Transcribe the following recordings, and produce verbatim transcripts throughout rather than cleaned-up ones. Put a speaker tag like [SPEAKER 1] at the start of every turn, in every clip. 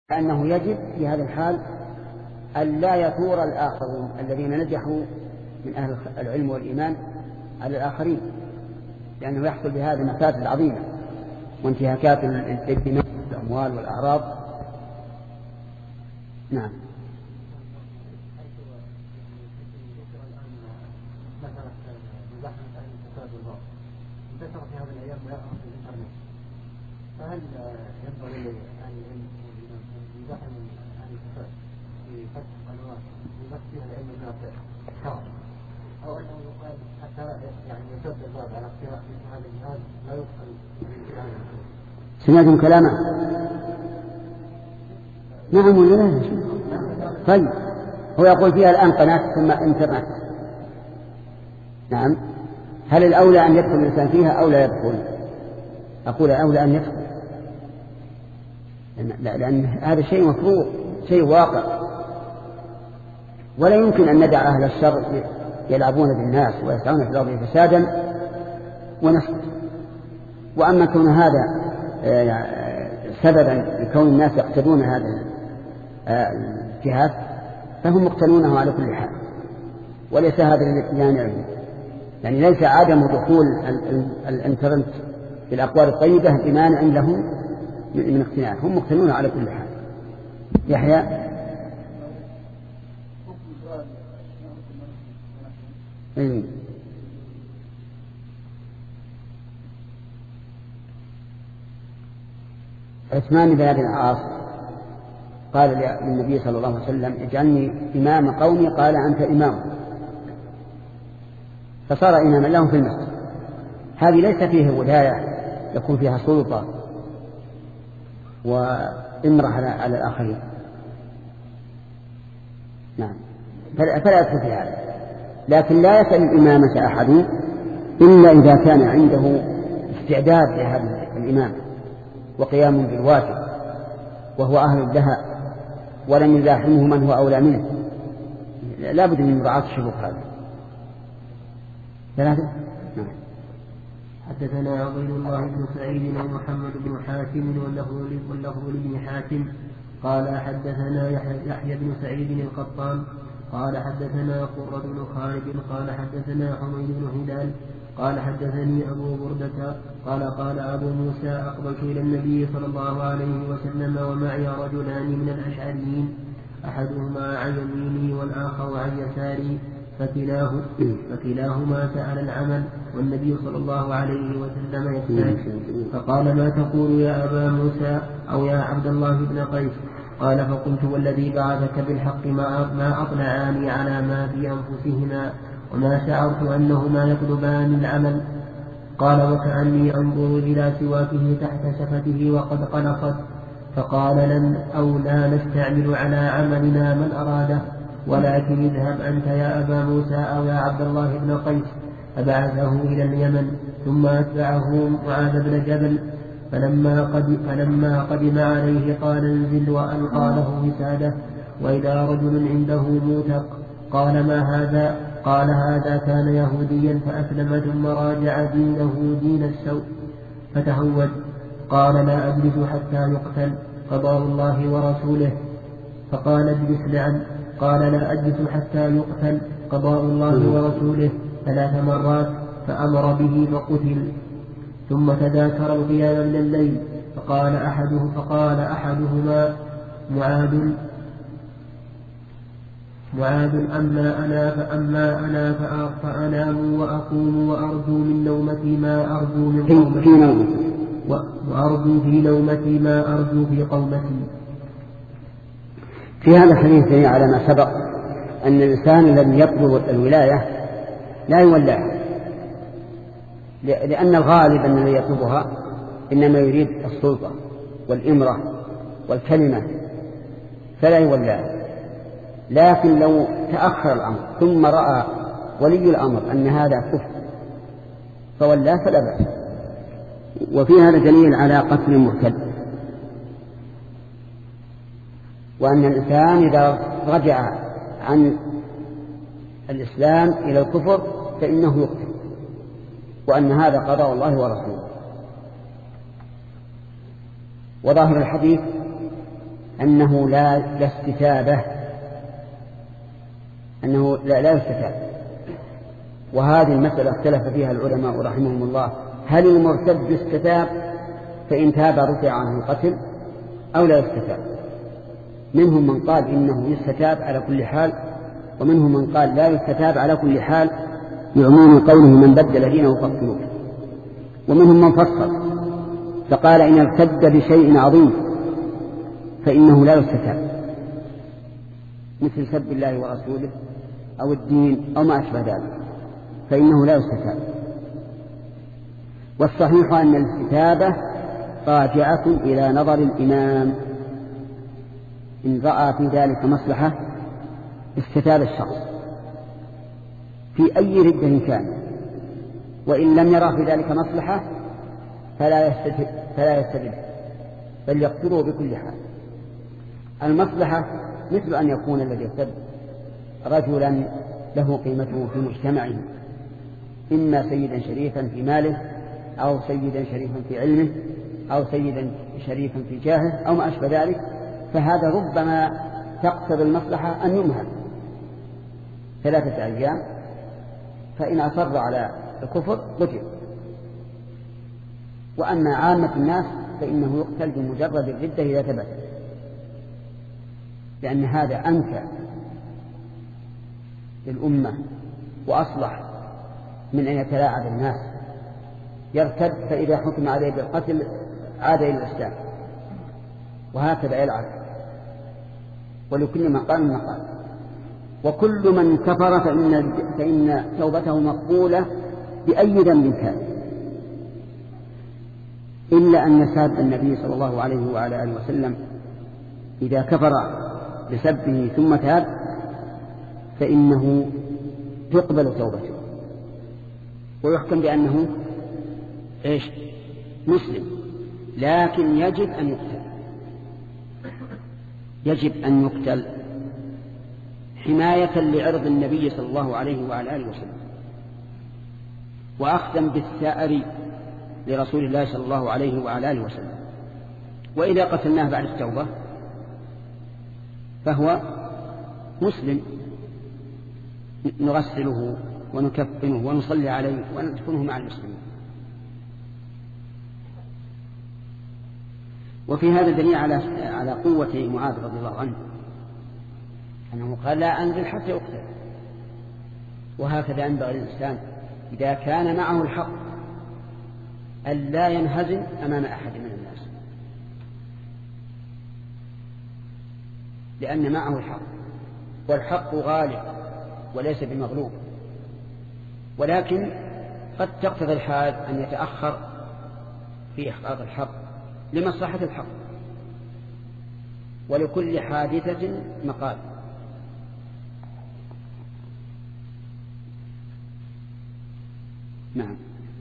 [SPEAKER 1] أنه يجب في هذا الحال أن لا يثور الآخرون الذين نجحوا من أهل العلم والإيمان على الآخرين، لأنه يحصل بهذا مفاسد عظيمة وانتهاكات الدماء والأموال والأعراض. نعم.
[SPEAKER 2] انتشر في هذه الأيام ويقع في الإنترنت، فهل ينبغي أن يزاحم عن الفساد في فتح قنوات يبث فيها العلم النافع شرعا، أو أنه يقال حتى يعني يسد الباب على اقتراح مثل هذا الجهاز لا يدخل في هذا الشيء؟
[SPEAKER 1] سمعتم كلامه؟ نعم ولا لا؟ طيب هو يقول فيها الآن قناة ثم انترنت. نعم. هل الأولى أن يدخل الإنسان فيها أو لا يدخل؟ أقول الأولى أن يدخل، لأن هذا شيء مفروض، شيء واقع، ولا يمكن أن ندع أهل الشر يلعبون بالناس ويسعون في الأرض فسادا ونسكت. وأما كون هذا سببا لكون الناس يقتدون هذا الجهاد فهم مقتنونه على كل حال، وليس هذا الاتيان، يعني ليس عدم دخول الانترنت بالأقوال الطيبة بمانع لهم من اقتناع، هم مقتنون على كل حال. يحيى. اي عثمان بن ابي العاص قال للنبي صلى الله عليه وسلم اجعلني إمام قومي، قال أنت إمام، فصار إماما لهم في المسجد. هذه ليس فيه ولاية يكون فيها سلطة وإمرة على الآخرين. نعم. فلا يدخل في هذا، لكن لا يسأل الإمامة أحد إلا إذا كان عنده استعداد لهذا الإمام وقيام بالواجب وهو أهل لها ولم يزاحمه من هو أولى منه. لا بد من مراعاة الشروط هذه. ثلاثة. نعم.
[SPEAKER 3] حدثنا عبيد الله بن سعيد ومحمد بن حاتم واللفظ لابن حاتم قال حدثنا يحيى بن سعيد القطان قال حدثنا قرة بن خالد قال حدثنا حميد بن هلال قال حدثني أبو بردة قال قال أبو موسى أقبلت إلى النبي صلى الله عليه وسلم ومعي رجلان من الأشعريين أحدهما عن يميني والآخر عن يساري فكلاه فكلاهما سأل العمل والنبي صلى الله عليه وسلم يسأل، فقال ما تقول يا أبا موسى أو يا عبد الله بن قيس؟ قال فقلت والذي بعثك بالحق ما أطلعاني على ما في أنفسهما وما شعرت أنهما يطلبان العمل. قال وكأني أنظر إلى سواكه تحت شفته وقد قلقت. فقال لن أو لا نستعمل على عملنا من أراده، ولكن اذهب أنت يا أبا موسى أو يا عبد الله بن قيس. فبعثه إلى اليمن ثم أتبعه معاذ بن جبل، فلما قدم, فلما قدم عليه قال انزل وألقى له وساده، وإذا رجل عنده موثق. قال ما هذا؟ قال هذا كان يهوديا فأسلم ثم راجع دينه دين السوء فتهود. قال لا أجلس حتى يقتل قضاء الله ورسوله. فقال اجلس لعن. قال لا أجلس حتى يقتل قضاء الله ورسوله ثلاث مرات، فأمر به فقتل. ثم تذاكر القيام من الليل، فقال أحده فقال أحدهما معاذ معاذ أما أنا فأما أنا فأنام وأقوم وأرجو من نومتي ما أرجو من قومتي وأرجو في نومتي ما أرجو في قومتي.
[SPEAKER 1] في هذا الحديث على ما سبق أن الإنسان الذي يطلب الولاية لا يولاها، لأن الغالب أن الذي يطلبها إنما يريد السلطة والإمرة والكلمة فلا يولاها. لكن لو تأخر الأمر ثم رأى ولي الأمر أن هذا كفر فولاه فلا بأس. وفي هذا دليل على قتل المرتد، وأن الإنسان إذا رجع عن الإسلام إلى الكفر فإنه يقتل، وأن هذا قضاء الله ورسوله. وظاهر الحديث أنه لا, لا استتابة أنه لا, لا يستتاب. وهذه المسألة اختلف فيها العلماء رحمهم الله، هل المرتد يستتاب فإن تاب رفع عنه القتل أو لا يستتاب؟ منهم من قال إنه يستتاب على كل حال، ومنهم من قال لا يستتاب على كل حال يعمون قوله من بدل دينه فاقتلوه. ومنهم من فصل فقال إن ارتد بشيء عظيم فإنه لا يستتاب، مثل سب الله ورسوله أو الدين أو ما أشبه ذلك، فإنه لا يستتاب. والصحيح أن الاستتابة راجعة إلى نظر الإمام، إن رأى في ذلك مصلحة استتاب الشخص في أي ردة كان، وإن لم يرى في ذلك مصلحة فلا يستتب فلا يستتب بل يقتله بكل حال. المصلحة مثل أن يكون الذي يرتد رجلا له قيمته في مجتمعه، إما سيدا شريفا في ماله أو سيدا شريفا في علمه أو سيدا شريفا في جاهه أو ما أشبه ذلك، فهذا ربما تقتضي المصلحة أن يمهل ثلاثة أيام، فإن أصر على الكفر قتل. وأما عامة الناس فإنه يقتل بمجرد الردة إذا ثبت، لأن هذا أنفع للأمة وأصلح من أن يتلاعب الناس. يرتد فإذا حكم عليه بالقتل عاد إلى الإسلام، وهكذا يلعب، ولكل مقام مقام. وكل من كفر فإن, فإن توبته مقبولة بأي ذنب كان، إلا أن يساب النبي صلى الله عليه وعلى آله وسلم إذا كفر بسبه ثم تاب فإنه تقبل توبته ويحكم بأنه إيش مسلم، لكن يجب أن يقتل، يجب أن يقتل حماية لعرض النبي صلى الله عليه وعلى آله وسلم، وأخذا بالثأر لرسول الله صلى الله عليه وعلى آله وسلم. وإذا قتلناه بعد التوبة فهو مسلم، نغسله ونكفنه ونصلي عليه وندفنه مع المسلمين. وفي هذا دليل على على قوة معاذ رضي الله عنه، أنه قال لا أنزل حتى يقتل. وهكذا ينبغي الإنسان إذا كان معه الحق أن لا ينهزم أمام أحد من الناس، لأن معه الحق، والحق غالب وليس بمغلوب، ولكن قد تقتضي الحال أن يتأخر في إحقاق الحق لمصلحة الحق، ولكل حادثة مقال. نعم.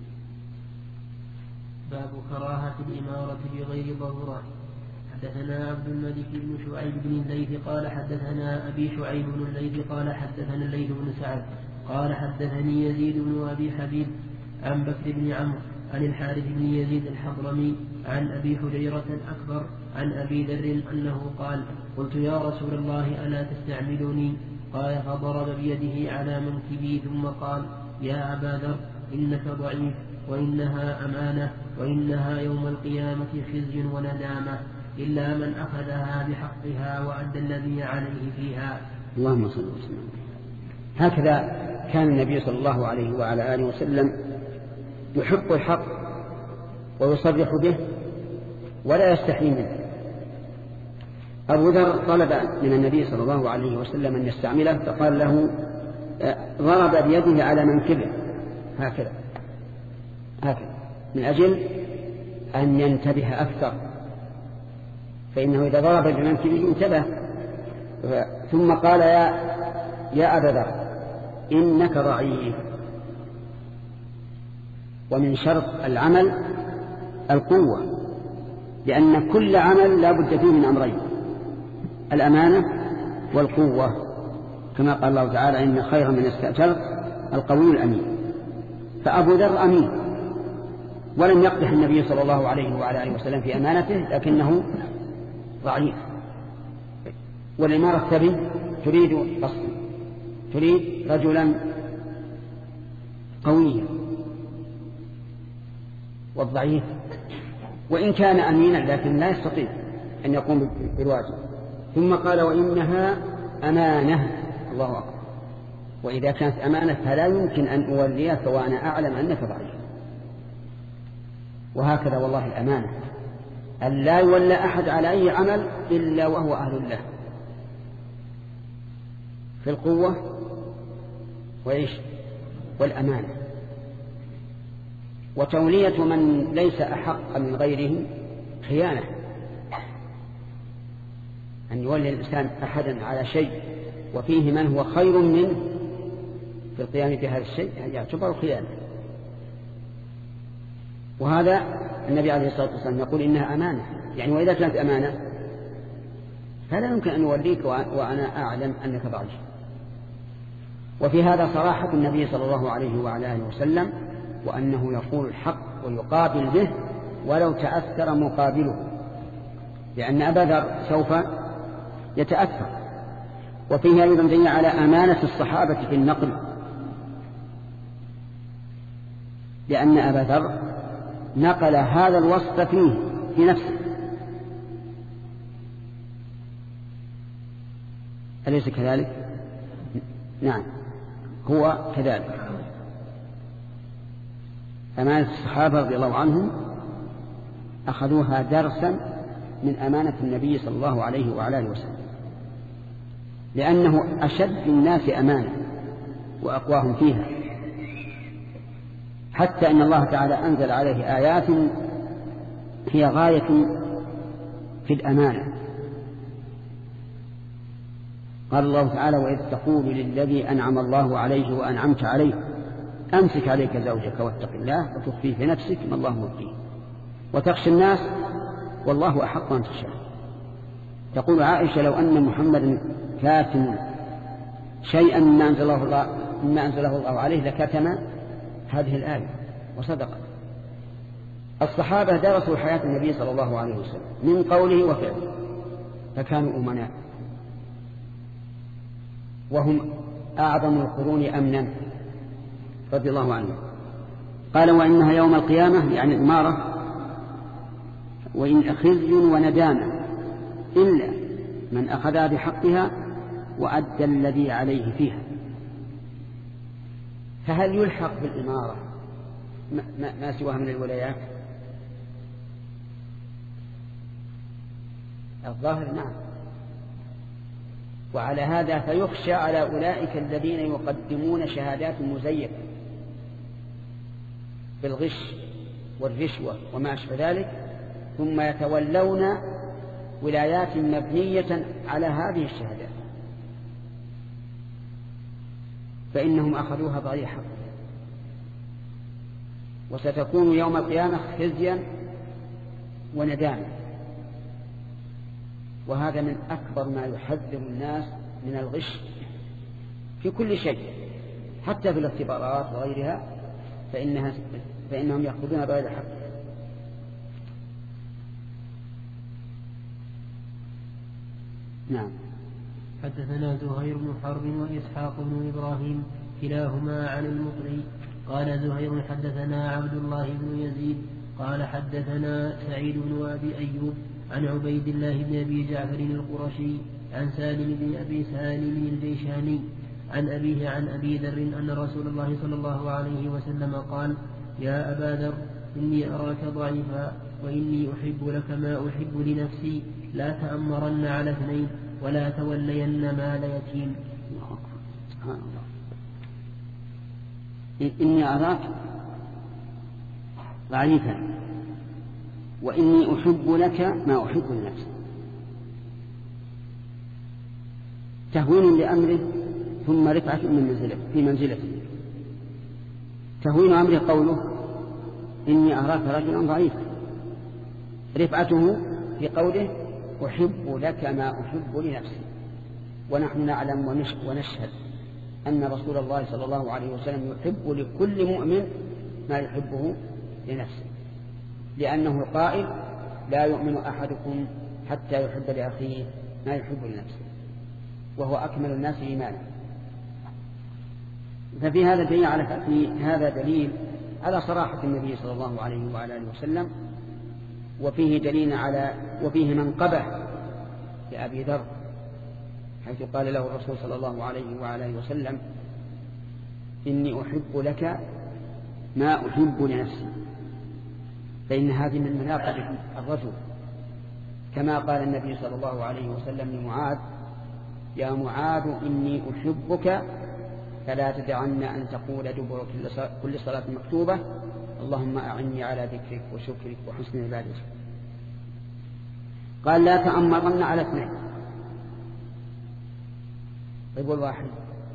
[SPEAKER 3] باب كراهة الإمارة بغير ضرورة. حدثنا عبد الملك بن شعيب بن الليث قال حدثنا أبي شعيب بن الليث قال حدثنا الليث بن سعد قال حدثني يزيد بن أبي حبيب عن بكر بن عمرو عن الحارث بن يزيد الحضرمي عن أبي حجيرة الأكبر عن أبي ذر أنه قال قلت يا رسول الله ألا تستعملني؟ قال فضرب بيده على منكبي ثم قال يا أبا ذر إنك ضعيف، وإنها أمانة، وإنها يوم القيامة خزي وندامة، إلا من أخذها بحقها وأدى الذي عليه فيها.
[SPEAKER 1] اللهم صل وسلم. هكذا كان النبي صلى الله عليه وعلى آله وسلم يحق الحق ويصرح به ولا يستحي منه. أبو ذر طلب من النبي صلى الله عليه وسلم أن يستعمله، فقال له ضرب بيده على منكبه هكذا هكذا من أجل أن ينتبه أكثر، فإنه إذا ضرب بمنكبه انتبه. ثم قال يا يا أبا ذر إنك ضعيف. ومن شرط العمل القوة، لأن كل عمل لا بد فيه من أمرين: الأمانة والقوة، كما قال الله تعالى إن خير من استأجرت القوي الأمين. فأبو ذر أمين، ولم يقدح النبي صلى الله عليه وعلى آله وسلم في أمانته، لكنه ضعيف والإمارة تبي تريد قصدا، تريد رجلا قويا، والضعيف وإن كان أمينا لكن لا يستطيع أن يقوم بالواجب. ثم قال وإنها أمانة، الله أكبر، وإذا كانت أمانة فلا يمكن أن أوليك وأنا أعلم أنك ضعيف. وهكذا والله الأمانة أن لا يولى أحد على أي عمل إلا وهو أهل له في القوة وإيش والأمانة. وتولية من ليس أحق من غيره خيانة، أن يولي الإنسان أحدا على شيء وفيه من هو خير منه في القيام بهذا الشيء يعتبر خيانة. وهذا النبي عليه الصلاة والسلام يقول إنها أمانة، يعني وإذا كانت أمانة فلا يمكن أن يوليك وأنا أعلم أنك ضعيف. وفي هذا صراحة النبي صلى الله عليه وعلى آله وسلم، وأنه يقول الحق ويقابل به ولو تأثر مقابله، لأن أبا ذر سوف يتأثر. وفيه أيضا دليل على أمانة الصحابة في النقل، لأن أبا ذر نقل هذا الوصف فيه في نفسه، أليس كذلك؟ نعم هو كذلك. أمانة الصحابة رضي الله عنهم أخذوها درسا من أمانة النبي صلى الله عليه وعلى آله وسلم، لأنه أشد الناس أمانة وأقواهم فيها، حتى إن الله تعالى أنزل عليه آيات هي غاية في الأمانة. قال الله تعالى وإذ تقول للذي أنعم الله عليه وأنعمت عليه أمسك عليك زوجك واتق الله وتخفي في نفسك ما الله مبديه وتخشى الناس والله أحق أن تخشاه. تقول عائشة لو أن محمدا كاتم شيئا مما أنزله الله, مما أنزله الله عليه لكتم هذه الآية، وصدقت. الصحابة درسوا حياة النبي صلى الله عليه وسلم من قوله وفعله، فكانوا أمناء، وهم أعظم القرون أمنا رضي الله عنه. قال وإنها يوم القيامة يعني الإمارة وإن خزي وندامة إلا من أخذها بحقها وأدى الذي عليه فيها. فهل يلحق بالإمارة ما, ما سواها من الولايات؟ الظاهر نعم. وعلى هذا فيخشى على أولئك الذين يقدمون شهادات مزيفة بالغش والرشوة وما أشبه ذلك، ثم يتولون ولايات مبنية على هذه الشهادات، فإنهم أخذوها بغير حق، وستكون يوم القيامة خزيا وندامة. وهذا من أكبر ما يحذر الناس من الغش في كل شيء، حتى في الاختبارات وغيرها فإنها فإنهم يأخذونها بغير حق. نعم.
[SPEAKER 3] حدثنا زهير بن حرب وإسحاق بن إبراهيم كلاهما عن المطري قال زهير حدثنا عبد الله بن يزيد قال حدثنا سعيد بن أبي أيوب عن عبيد الله بن أبي جعفر القرشي عن سالم بن أبي سالم الجيشاني عن أبيه عن أبي ذر أن رسول الله صلى الله عليه وسلم قال يا أبا ذر إني أراك ضعيفا وإني أحب لك ما أحب لنفسي لا تأمرن على اثنين ولا تولين مال يتيم.
[SPEAKER 1] إني أراك ضعيفا وإني أحب لك ما أحب لنفسي، تهوين لأمره ثم رفعة من منزلته في منزلته. تهوين أمره قوله إني أراك رجلا ضعيفا، رفعته في قوله أحب لك ما أحب لنفسي. ونحن نعلم ونشهد أن رسول الله صلى الله عليه وسلم يحب لكل مؤمن ما يحبه لنفسه، لأنه القائل لا يؤمن أحدكم حتى يحب لأخيه ما يحب لنفسه. وهو أكمل الناس إيمانا. ففي هذا دليل على في هذا دليل على صراحة النبي صلى الله عليه وعلى آله وسلم، وفيه دليل على وفيه منقبة لأبي ذر، حيث قال له الرسول صلى الله عليه وعلى آله وسلم: إني أحب لك ما أحب لنفسي، فإن هذه من مناقب الرجل، كما قال النبي صلى الله عليه وسلم لمعاذ: يا معاذ إني أحبك فلا تدعن أن تقول دبر كل صلاة مكتوبة اللهم أعني على ذكرك وشكرك وحسن عبادتك. قال: لا تأمرن على اثنين. طيب والواحد؟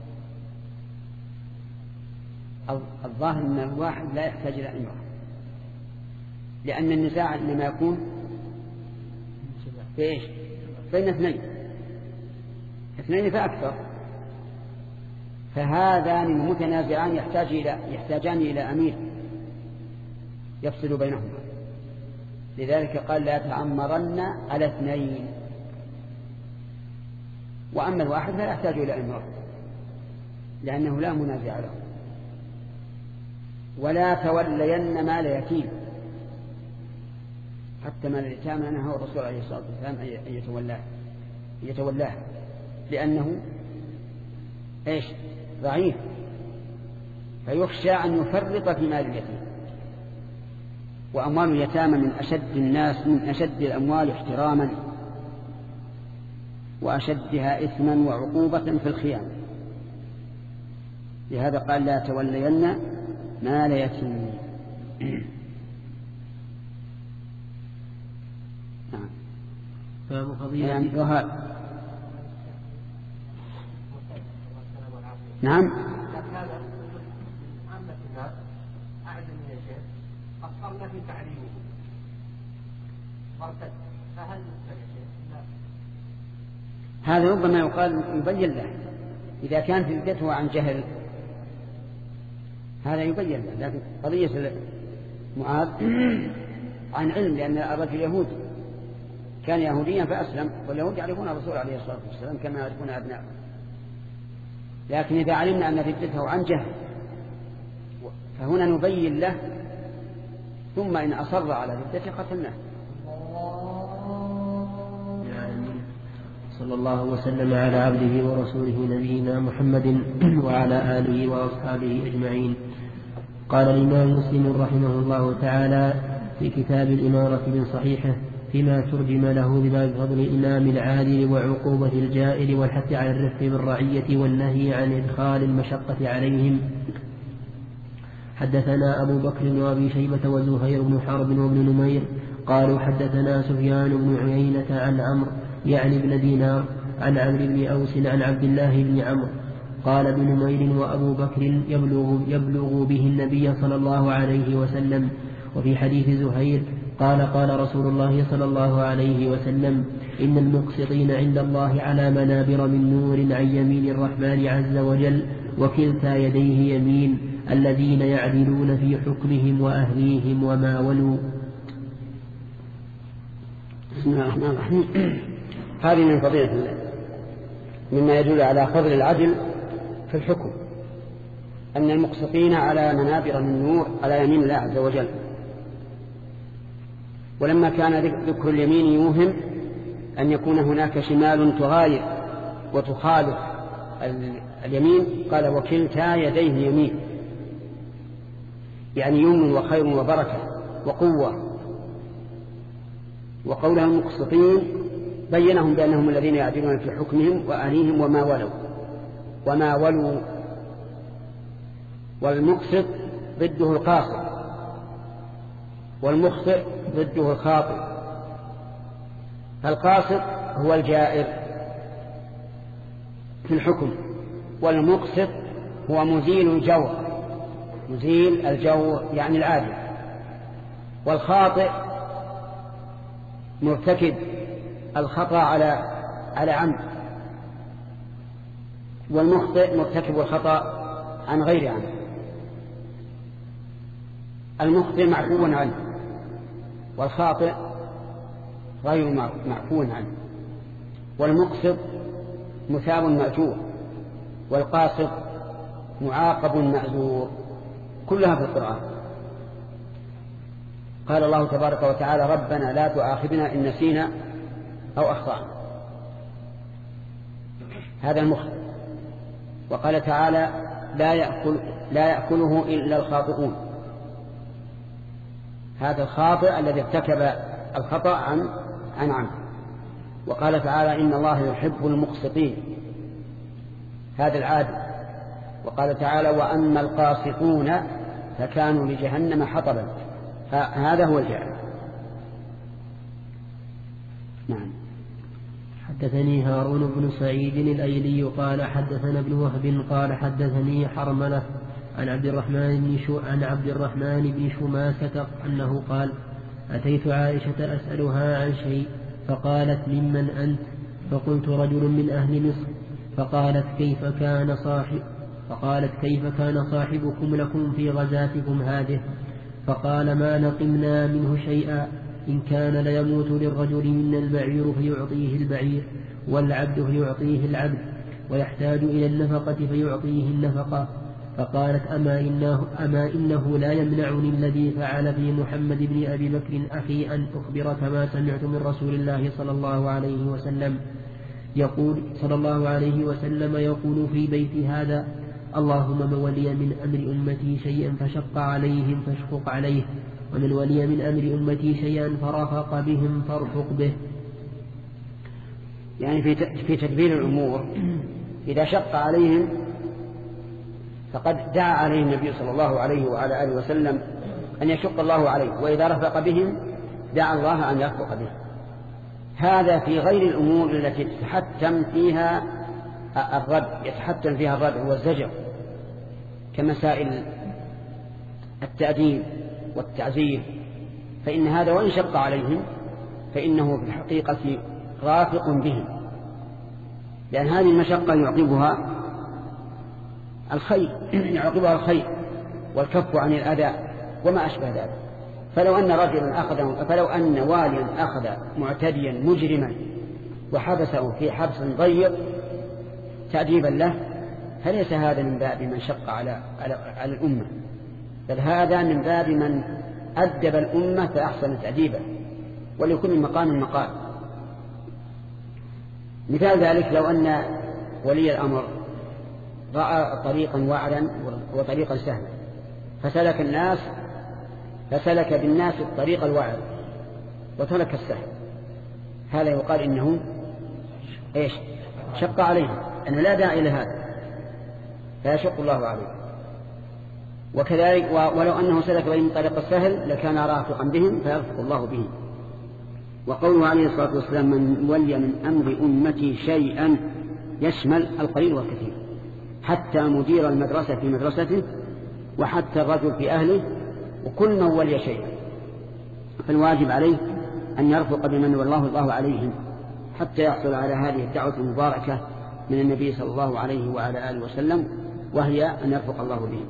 [SPEAKER 1] الظاهر أن الواحد لا يحتاج إلى امرأة، لأن النزاع إنما يكون في إيش؟ بين اثنين اثنين فأكثر، فهذان المتنازعان يحتاج إلى يحتاجان إلى أمير يفصل بينهما. لذلك قال: لا تأمرن على اثنين. وأما الواحد فلا يحتاج إلى امرأة، لأنه لا منازع له. ولا تولين مال يتيم، حتى مال اليتامى نهى الرسول عليه الصلاة والسلام أن يتولاه يتولاه لأنه إيش؟ ضعيف، فيخشى أن يفرط في مال اليتيم. وأموال اليتامى من أشد الناس من أشد الأموال احتراما وأشدها إثما وعقوبة في الخيانة. لهذا قال: لا تولين مال يتيم. نعم.
[SPEAKER 3] باب فضيلة
[SPEAKER 1] يعني نعم.
[SPEAKER 2] هذا عامة الناس أعجم من الشيء أصلنا في تعليمه مرتد، فهل
[SPEAKER 1] هذا ربما يقال يبين له إذا كانت ردته عن جهل، هذا يبين له. لكن قضية معاذ عن علم، لأن الرجل يهودي كان يهوديا فأسلم، واليهود يعرفون الرسول عليه الصلاة والسلام كما يعرفون أبناءه. لكن إذا علمنا أن ردته عن جهل فهنا نبين له، ثم إن أصر على ردته قتلناه.
[SPEAKER 3] صلى الله وسلم على عبده ورسوله نبينا محمد وعلى آله وأصحابه أجمعين. قال الإمام مسلم رحمه الله تعالى في كتاب الإمارة من صحيحه فيما ترجم له بباب فضل الإمام العادل وعقوبة الجائر والحث على الرفق بالرعية والنهي عن إدخال المشقة عليهم. حدثنا أبو بكر وأبي شيبة وزهير بن حرب وابن نمير قالوا حدثنا سفيان بن عيينة عن عمرو يعني ابن دينار عن عمرو بن أوس عن عبد الله بن عمرو قال ابن نمير وأبو بكر يبلغ, يبلغ به النبي صلى الله عليه وسلم. وفي حديث زهير قال قال رسول الله صلى الله عليه وسلم إن المقسطين عند الله على منابر من نور عن يمين الرحمن عز وجل وكلتا يديه يمين الذين يعدلون في حكمهم وأهليهم وما ولوا.
[SPEAKER 1] بسم الله الرحمن الرحيم. هذه من فضيلة مما يدل على فضل العدل في الحكم، أن المقسطين على منابر من نور على يمين الله عز وجل. ولما كان ذكر اليمين يوهم أن يكون هناك شمال تغاير وتخالف اليمين، قال وكلتا يديه يمين، يعني يمن وخير وبركة وقوة. وقولها المقسطين بينهم بأنهم الذين يعدلون في حكمهم وأهليهم وما ولوا وما ولوا. والمقسط ضده القاصر، والمخطئ ضده الخاطئ. فالقاصد هو الجائر في الحكم، والمقسط هو مزيل الجور، مزيل الجور يعني العادل. والخاطئ مرتكب الخطأ على على عمد، والمخطئ مرتكب الخطأ عن غير عمد. المخطئ معفو عنه، والخاطئ غير معفو عنه. والمقسط مثاب مأجور، والقاسط معاقب مأجور، كلها في القرآن. قال الله تبارك وتعالى ربنا لا تؤاخذنا إن نسينا أو أخطأنا، هذا المخطئ. وقال تعالى لا يأكل لا يأكله إلا الخاطئون، هذا الخاطئ الذي ارتكب الخطأ عن عن عمد. وقال تعالى إن الله يحب المقسطين، هذا العادل. وقال تعالى وأما القاسطون فكانوا لجهنم حطبا، هذا هو الجاهل. نعم.
[SPEAKER 3] حدثني هارون بن سعيد الأيلي قال حدثنا ابن وهب قال حدثني حرملة عن عبد الرحمن بن شو عن عبد الرحمن بن شماسة أنه قال أتيت عائشة أسألها عن شيء فقالت ممن أنت؟ فقلت رجل من أهل مصر. فقالت كيف كان صاحب فقالت كيف كان صاحبكم لكم في غزاتكم هذه؟ فقال ما نقمنا منه شيئا، إن كان ليموت للرجل منا البعير فيعطيه البعير، والعبد فيعطيه العبد، ويحتاج إلى النفقة فيعطيه النفقة. فقالت أما إنه, أما إنه لا يمنعني الذي فعل في محمد بن أبي بكر أخي أن أخبرك ما سمعت من رسول الله صلى الله عليه وسلم يقول صلى الله عليه وسلم يقول في بيت هذا اللهم من ولي من أمر أمتي شيئا فشق عليهم فاشفق عليه، ومن ولي من أمر أمتي شيئا فرفق بهم فارفق به.
[SPEAKER 1] يعني في في تدبير الأمور إذا شق عليهم فقد دعا عليه النبي صلى الله عليه وعلى آله وسلم أن يشق الله عليه، وإذا رفق بهم دعا الله أن يرفق بهم. هذا في غير الأمور التي تتحتم فيها الرد يتحتم فيها الرد والزجر، كمسائل التأديب والتعزير، فإن هذا وإن شق عليهم فإنه في الحقيقة رافق بهم، لأن هذه المشقة يعقبها الخير يعقبها الخير والكف عن الأذى وما أشبه ذلك. فلو أن رجلا أخذ فلو أن واليا أخذ معتديا مجرما وحبسه في حبس ضيق تأديبا له، فليس هذا من باب من شق على على, على الأمة، بل هذا من باب من أدب الأمة فأحسن تأديبا، ولكل مقام مقال. مثال ذلك لو أن ولي الأمر رأى طريقا وعرا وطريقا سهلا فسلك الناس فسلك بالناس الطريق الوعر وترك السهل، هذا يقال إنه إيش؟ شق عليه، أنه لا داعي لهذا فيشق الله عليه. وكذلك ولو أنه سلك بهم طريق السهل لكان رافقا بهم فيرفق الله به. وقوله عليه الصلاة والسلام من ولي من أمر أمتي شيئا يشمل القليل والكثير، حتى مدير المدرسة في مدرسته وحتى الرجل في أهله، وكل من ولي شيئا فالواجب عليه أن يرفق بمن والله الله عليهم حتى يحصل على هذه الدعوة المباركة من النبي صلى الله عليه وعلى آله وسلم، وهي أن يرفق الله بهم.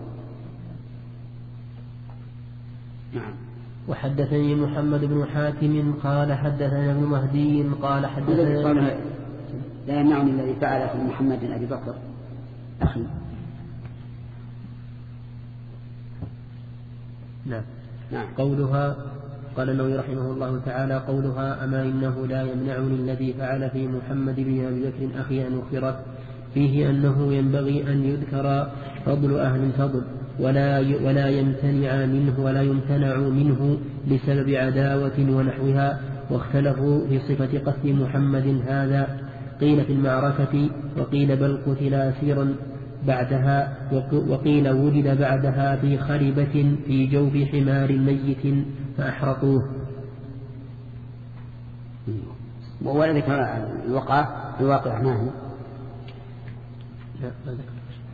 [SPEAKER 1] نعم.
[SPEAKER 3] وحدثني محمد بن حاتم قال حدثنا ابن مهدي قال حدثنا
[SPEAKER 1] لا يمنعني الذي فعل في محمد بن أبي بكر أخي.
[SPEAKER 3] نعم.
[SPEAKER 1] نعم.
[SPEAKER 3] قولها قال النووي رحمه الله تعالى قولها أما إنه لا يمنعني الذي فعل في محمد بن أبي بكر أخي أن أخبرت فيه أنه ينبغي أن يذكر فضل أهل الفضل ولا ولا يمتنع منه ولا يمتنع منه بسبب عداوة ونحوها. واختلفوا في صفة قتل محمد هذا، قيل في المعركة وقيل بل قتل أسيرا بعدها، وقيل ولد بعدها في خربة في جوف حمار ميت فأحرقوه.
[SPEAKER 1] وولدك الوقع الواقع ما هو؟
[SPEAKER 3] لا ما ذكر.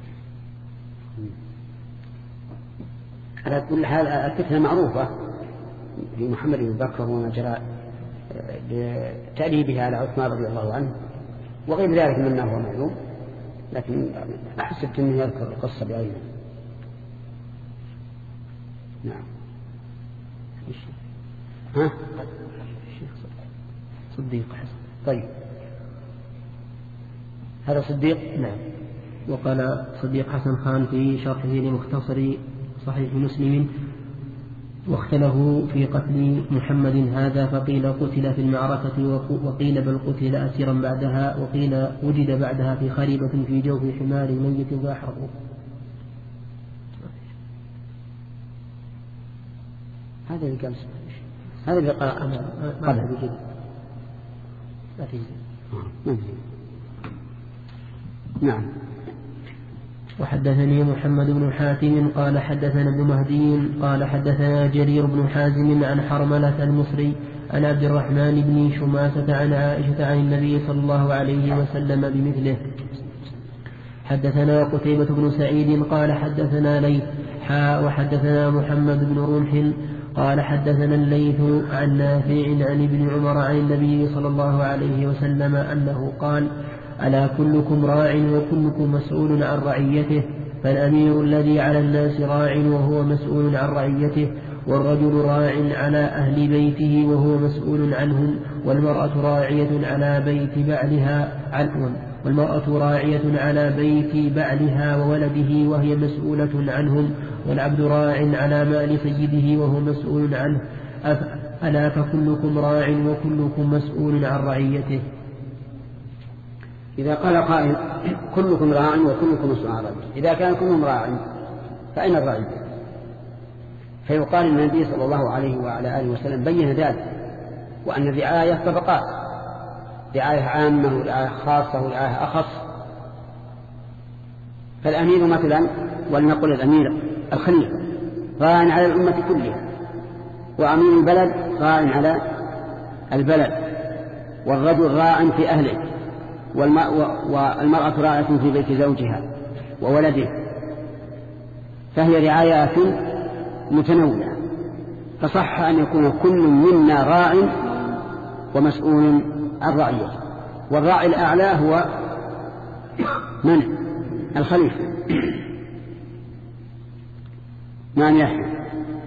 [SPEAKER 1] على كل حال الفتنة معروفة في محمد بن بكر وما جرى تأليبها على عثمان رضي الله عنه وغير ذلك مما هو معلوم، لكن حسبت أنه يذكر القصة بعينه. نعم. ها؟
[SPEAKER 3] الشيخ صديق حسن.
[SPEAKER 1] طيب. هذا صديق.
[SPEAKER 3] نعم. وقال صديق حسن خان في شرحه لمختصر صحيح مسلم: واختلفوا في قتل محمد هذا، فقيل قتل في المعركة، وقيل بل قتل أسيرا بعدها، وقيل وجد بعدها في خريبة في جوف حمار ميت فأحرقوا.
[SPEAKER 1] هذا اللي قال هذا اللي قال
[SPEAKER 3] قال بجد لا تجد.
[SPEAKER 1] نعم.
[SPEAKER 3] وحدثني محمد بن حاتم قال حدثنا ابن مهدي قال حدثنا جرير بن حازم عن حرملة المصري عن عبد الرحمن بن شماسة عن عائشة عن النبي صلى الله عليه وسلم بمثله. حدثنا قتيبة بن سعيد قال حدثنا ليث حاء وحدثنا محمد بن رمح قال حدثنا الليث عن نافع عن ابن عمر عن النبي صلى الله عليه وسلم أنه قال: ألا كلكم راع وكلكم مسؤول عن رعيته، فالأمير الذي على الناس راع وهو مسؤول عن رعيته، والرجل راع على أهل بيته وهو مسؤول عنهم، والمرأة راعية على بيت بعلها والمرأة راعية على بيت بعلها وولده وهي مسؤولة عنهم، والعبد راع على مال سيده وهو مسؤول عنه، ألا فكلكم راع وكلكم مسؤول عن رعيته.
[SPEAKER 1] إذا قال قائل كلكم راع وكلكم مسؤول عن رعيته، إذا كان كلهم راع فأين الرعية؟ فيقال أن النبي صلى الله عليه وعلى آله وسلم بين ذلك، وأن الرعاية طبقات: رعاية عامة ورعاية خاصة ورعاية أخص. فالأمير مثلا، ولنقل الأمير الخليفة، راع على الأمة كلها، وأمير البلد راع على البلد، والرجل راع في أهله، والمرأة راعية في بيت زوجها وولده، فهي رعايات متنوعة. فصح أن يكون كل منا راع ومسؤول عن رعيته، والراعي الأعلى هو من؟ الخليفة. نعم يحيى.
[SPEAKER 2] إذا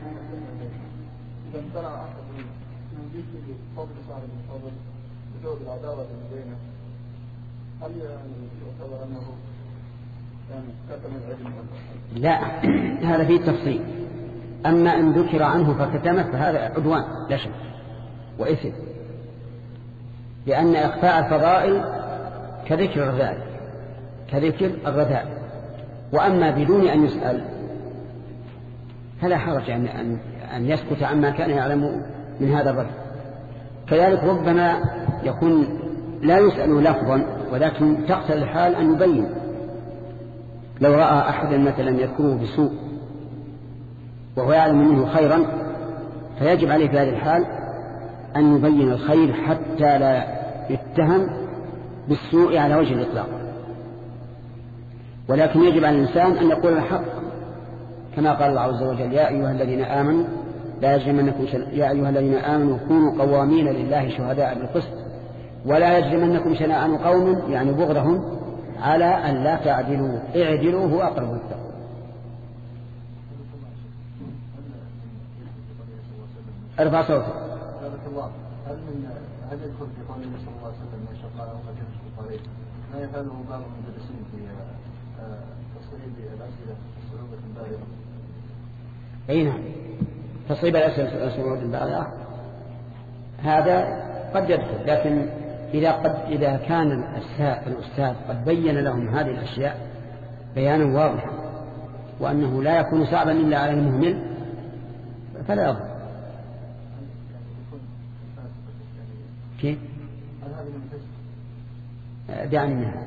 [SPEAKER 2] امتنع أحد من ذكر فضل صاحب الفضل بسبب العداوة اللي بينه، هل يعتبر أنه يعني كتم العلم؟
[SPEAKER 1] لا، هذا فيه تفصيل. أما إن ذكر عنه فكتمه فهذا عدوان لا شك وإثم، لأن إخفاء الفضائل كذكر الرذائل كذكر الرذائل وأما بدون أن يسأل فلا حرج أن, أن يسكت عما كان يعلم من هذا الرجل. كذلك ربما يكون لا يسأل لفظا، ولكن تقتل الحال أن يبين. لو رأى أحدا مثلا يذكره بسوء وهو يعلم منه خيرا، فيجب عليه في هذه الحال أن يبين الخير حتى لا يتهم بالسوء على وجه الإطلاق. ولكن يجب على الإنسان أن يقول الحق، كما قال الله عز وجل: يا أيها الذين آمنوا لا يجرمنكم يا أيها الذين آمنوا كونوا قوامين لله شهداء بالقسط ولا يجرمنكم شنآن قوم، يعني بغضهم، على أن لا تعدلوا اعدلوا هو أقرب للتقوى. ارفع صوتك.
[SPEAKER 2] هل من هل يدخل في قول النبي صلى الله عليه وسلم ما شاء الله قد يشكو عليه ما يفعله بعض المدرسين في تصعيب الأسئلة صعوبة بالغة؟
[SPEAKER 1] أي نعم، تصعيب الأسئلة صعوبة بالغة هذا قد يدخل، لكن إذا قد إذا كان الأستاذ قد بين لهم هذه الأشياء بيانا واضحا وأنه لا يكون صعبا إلا على المهمل فلا يضر. كيف؟ دعني منها.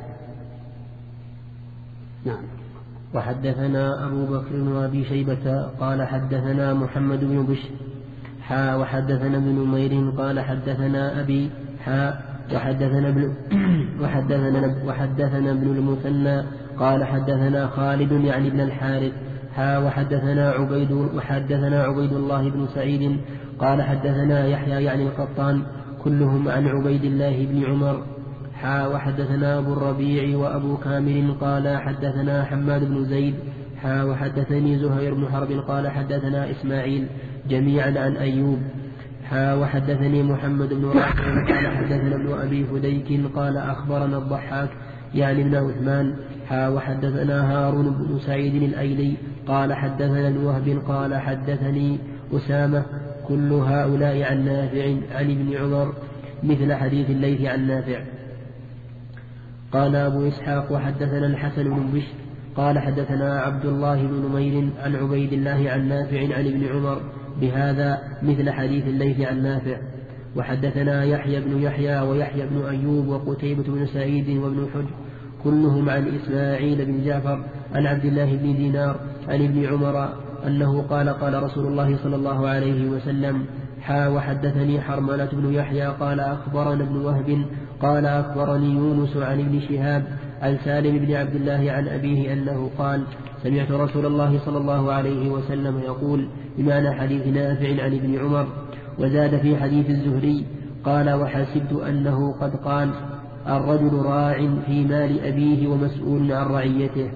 [SPEAKER 1] نعم.
[SPEAKER 3] وحدثنا أبو بكر وأبي شيبة قال حدثنا محمد بن بشر حا وحدثنا ابن نمير قال حدثنا أبي حا وحدثنا ابن وحدثنا وحدثنا ابن المثنى قال حدثنا خالد يعني ابن الحارث حا وحدثنا عبيد وحدثنا عبيد الله بن سعيد قال حدثنا يحيى يعني القطان كلهم عن عبيد الله بن عمر حا وحدثنا أبو الربيع وأبو كامل قال حدثنا حماد بن زيد حا وحدثني زهير بن حرب قال حدثنا إسماعيل جميعا عن أيوب حا وحدثني محمد بن رافع قال حدثنا ابن أبي فديك قال أخبرنا الضحاك يعني ابن عثمان حا وحدثنا هارون بن سعيد الأيلي قال حدثنا ابن وهب قال حدثني أسامة كل هؤلاء عن نافع عن ابن عمر مثل حديث الليث عن نافع. قال أبو إسحاق وحدثنا الحسن بن بشر قال حدثنا عبد الله بن نمير عن عبيد الله عن نافع عن ابن عمر بهذا مثل حديث الليث عن نافع. وحدثنا يحيى بن يحيى ويحيى بن أيوب وقتيبة بن سعيد وابن حجر كلهم عن إسماعيل بن جعفر عن عبد الله بن دينار عن ابن عمر أنه قال قال رسول الله صلى الله عليه وسلم حا وحدثني حرملة بن يحيى قال أخبرنا ابن وهب قال أخبرني يونس عن ابن شهاب عن سالم بن عبد الله عن أبيه أنه قال سمعت رسول الله صلى الله عليه وسلم يقول بمعنى حديث نافع عن ابن عمر. وزاد في حديث الزهري قال وحسبت أنه قد قال الرجل راع في مال أبيه ومسؤول عن رعيته.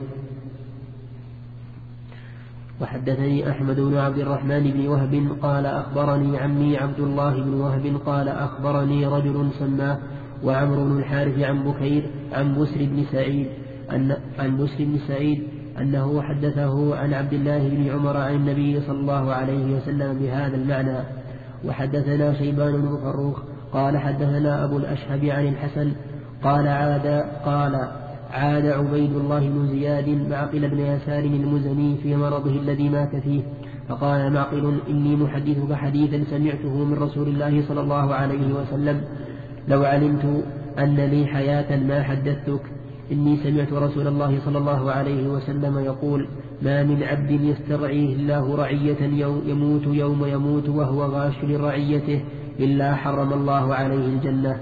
[SPEAKER 3] وحدثني أحمد بن عبد الرحمن بن وهب قال أخبرني عمي عبد الله بن وهب قال أخبرني رجل سماه وعمر بن الحارث عن بكير عن بسر بن سعيد أن عن بسر بن سعيد أنه حدثه عن عبد الله بن عمر عن النبي صلى الله عليه وسلم بهذا المعنى. وحدثنا شيبان بن فروخ قال حدثنا أبو الأشهب عن الحسن قال عاد قال عاد عبيد الله بن زياد معقل بن يسار المزني في مرضه الذي مات فيه فقال معقل إني محدثك حديثا سمعته من رسول الله صلى الله عليه وسلم لو علمت أن لي حياة ما حدثتك. إني سمعت رسول الله صلى الله عليه وسلم يقول ما من عبد يسترعيه الله رعية يموت يوم يموت وهو غاش لرعيته إلا حرم الله عليه الجنة.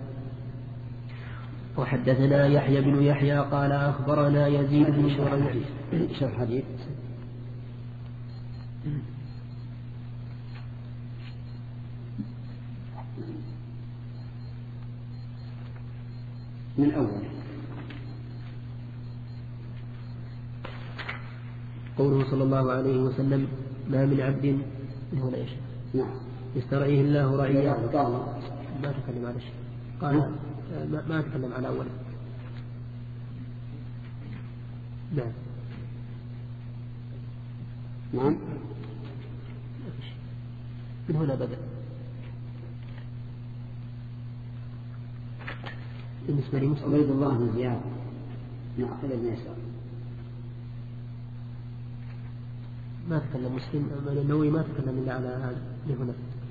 [SPEAKER 3] وحدثنا يحيى بن يحيى قال أخبرنا يزيد بن شريح
[SPEAKER 1] شرح حديث من أول
[SPEAKER 3] قوله صلى الله عليه وسلم ما من عبد من هنا إيش
[SPEAKER 1] نعم
[SPEAKER 3] يسترعيه الله رعية
[SPEAKER 1] ما
[SPEAKER 3] تكلم على شيء قال ما, ما تكلم على أوله نعم
[SPEAKER 1] نعم
[SPEAKER 3] من هنا بدأ بالنسبة لي مسلم
[SPEAKER 1] عبيد الله بن زياد معقل بن يسار
[SPEAKER 3] ما تكلم مسلم النووي ما تكلم إلا على هذا هنا.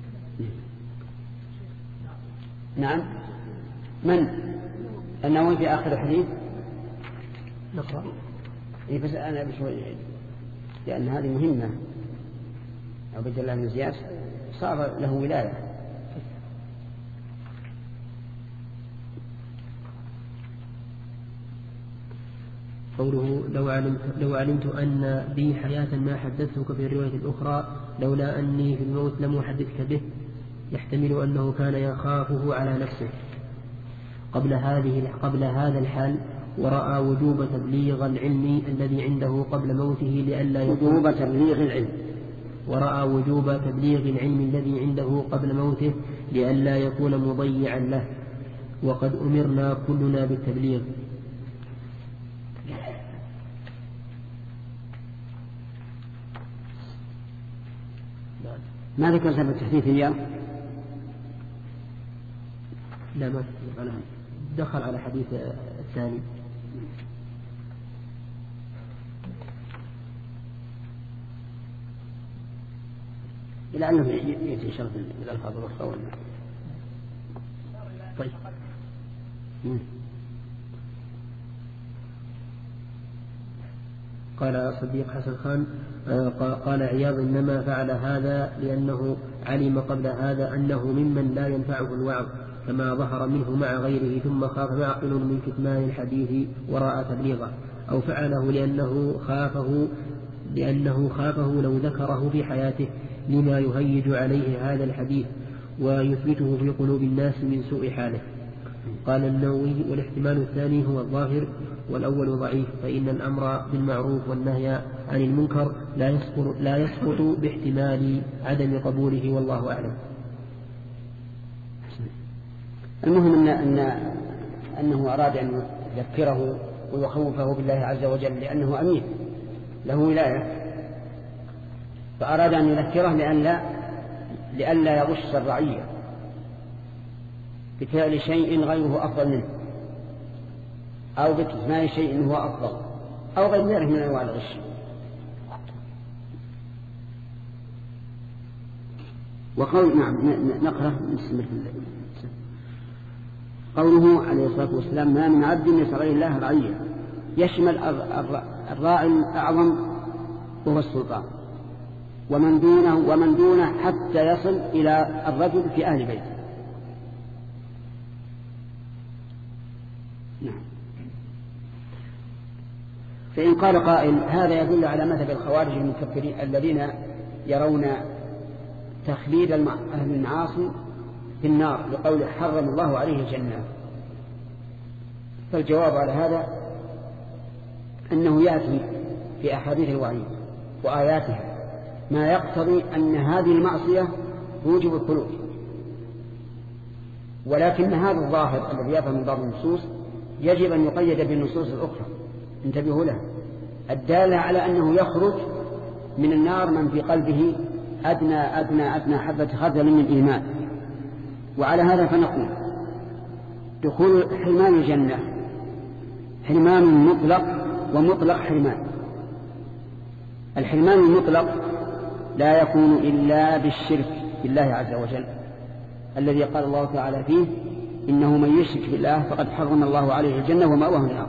[SPEAKER 1] نعم من النووي في آخر الحديث
[SPEAKER 3] نقرأ
[SPEAKER 1] إيه بس أنا بشوي لأن هذه مهمة. عبد الله بن زياد صار له ولاية.
[SPEAKER 3] قوله لو علمت, لو علمت أن بي حياة ما حدثتك في الرواية الأخرى لولا أني في الموت لم أحدثك به يحتمل أنه كان يخافه على نفسه قبل هذه قبل هذا الحال ورأى وجوب تبليغ العلم الذي عنده قبل موته لئلا
[SPEAKER 1] وجوب تبليغ العلم
[SPEAKER 3] ورأى وجوب تبليغ العلم الذي عنده قبل موته لئلا يكون مضيعا له وقد أمرنا كلنا بالتبليغ.
[SPEAKER 1] ما ذكر سبب تحديث اليوم؟
[SPEAKER 3] لا ما دخل على حديث الثاني.
[SPEAKER 1] إلى أنه يأتي شرط الألفاظ الأخرى ولا
[SPEAKER 3] طيب. قال صديق حسن خان قال عياض إنما فعل هذا لأنه علم قبل هذا أنه ممن لا ينفعه الوعظ كما ظهر منه مع غيره ثم خاف معقل من كتمان الحديث وراء تبليغه أو فعله لأنه خافه لأنه خافه لو ذكره في حياته لما يهيج عليه هذا الحديث ويثبته في قلوب الناس من سوء حاله. قال النووي والاحتمال الثاني هو الظاهر والأول ضعيف فإن الأمر بالمعروف والنهي عن المنكر لا يسقط, لا يسقط باحتمال عدم قبوله والله أعلم.
[SPEAKER 1] المهم أن أن أنه أراد أن يذكره ويخوفه بالله عز وجل لأنه أمين له ولاية، فأراد أن يذكره لئلا لئلا يغش الرعية بفعل شيء غيره أفضل منه أو بكتمان شيء هو أفضل أو غير ذلك من أنواع الغش. وقول نعم نقرأ بسم الله. قوله عليه الصلاة والسلام ما من عبد يسر الله رعية يشمل الراعي الأعظم وهو السلطان ومن دونه ومن دونه حتى يصل إلى الرجل في أهل بيته. نعم. فإن قال قائل هذا يدل على مذهب الخوارج المكفرين الذين يرون تخليد أهل المعاصي في النار لقول حرم الله عليه الجنة، فالجواب على هذا أنه يأتي في أحاديث الوعيد وآياتها ما يقتضي أن هذه المعصية توجب الخلود، ولكن هذا الظاهر الذي يفهم من بعض النصوص يجب أن يقيد بالنصوص الأخرى انتبهوا له الدالة على أنه يخرج من النار من في قلبه أدنى أدنى أدنى حبة خردل من إيمان. وعلى هذا فنقول دخول حرمان الجنة حرمان مطلق ومطلق حرمان. الحرمان المطلق لا يكون إلا بالشرك بالله عز وجل الذي قال الله تعالى فيه إنه من يشرك بالله فقد حرم الله عليه الجنة ومأواه النار.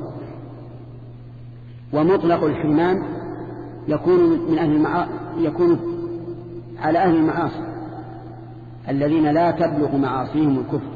[SPEAKER 1] ومطلق الحرمان يكون من أهل المعا... يكون على أهل المعاصي الذين لا تبلغ معاصيهم الكفر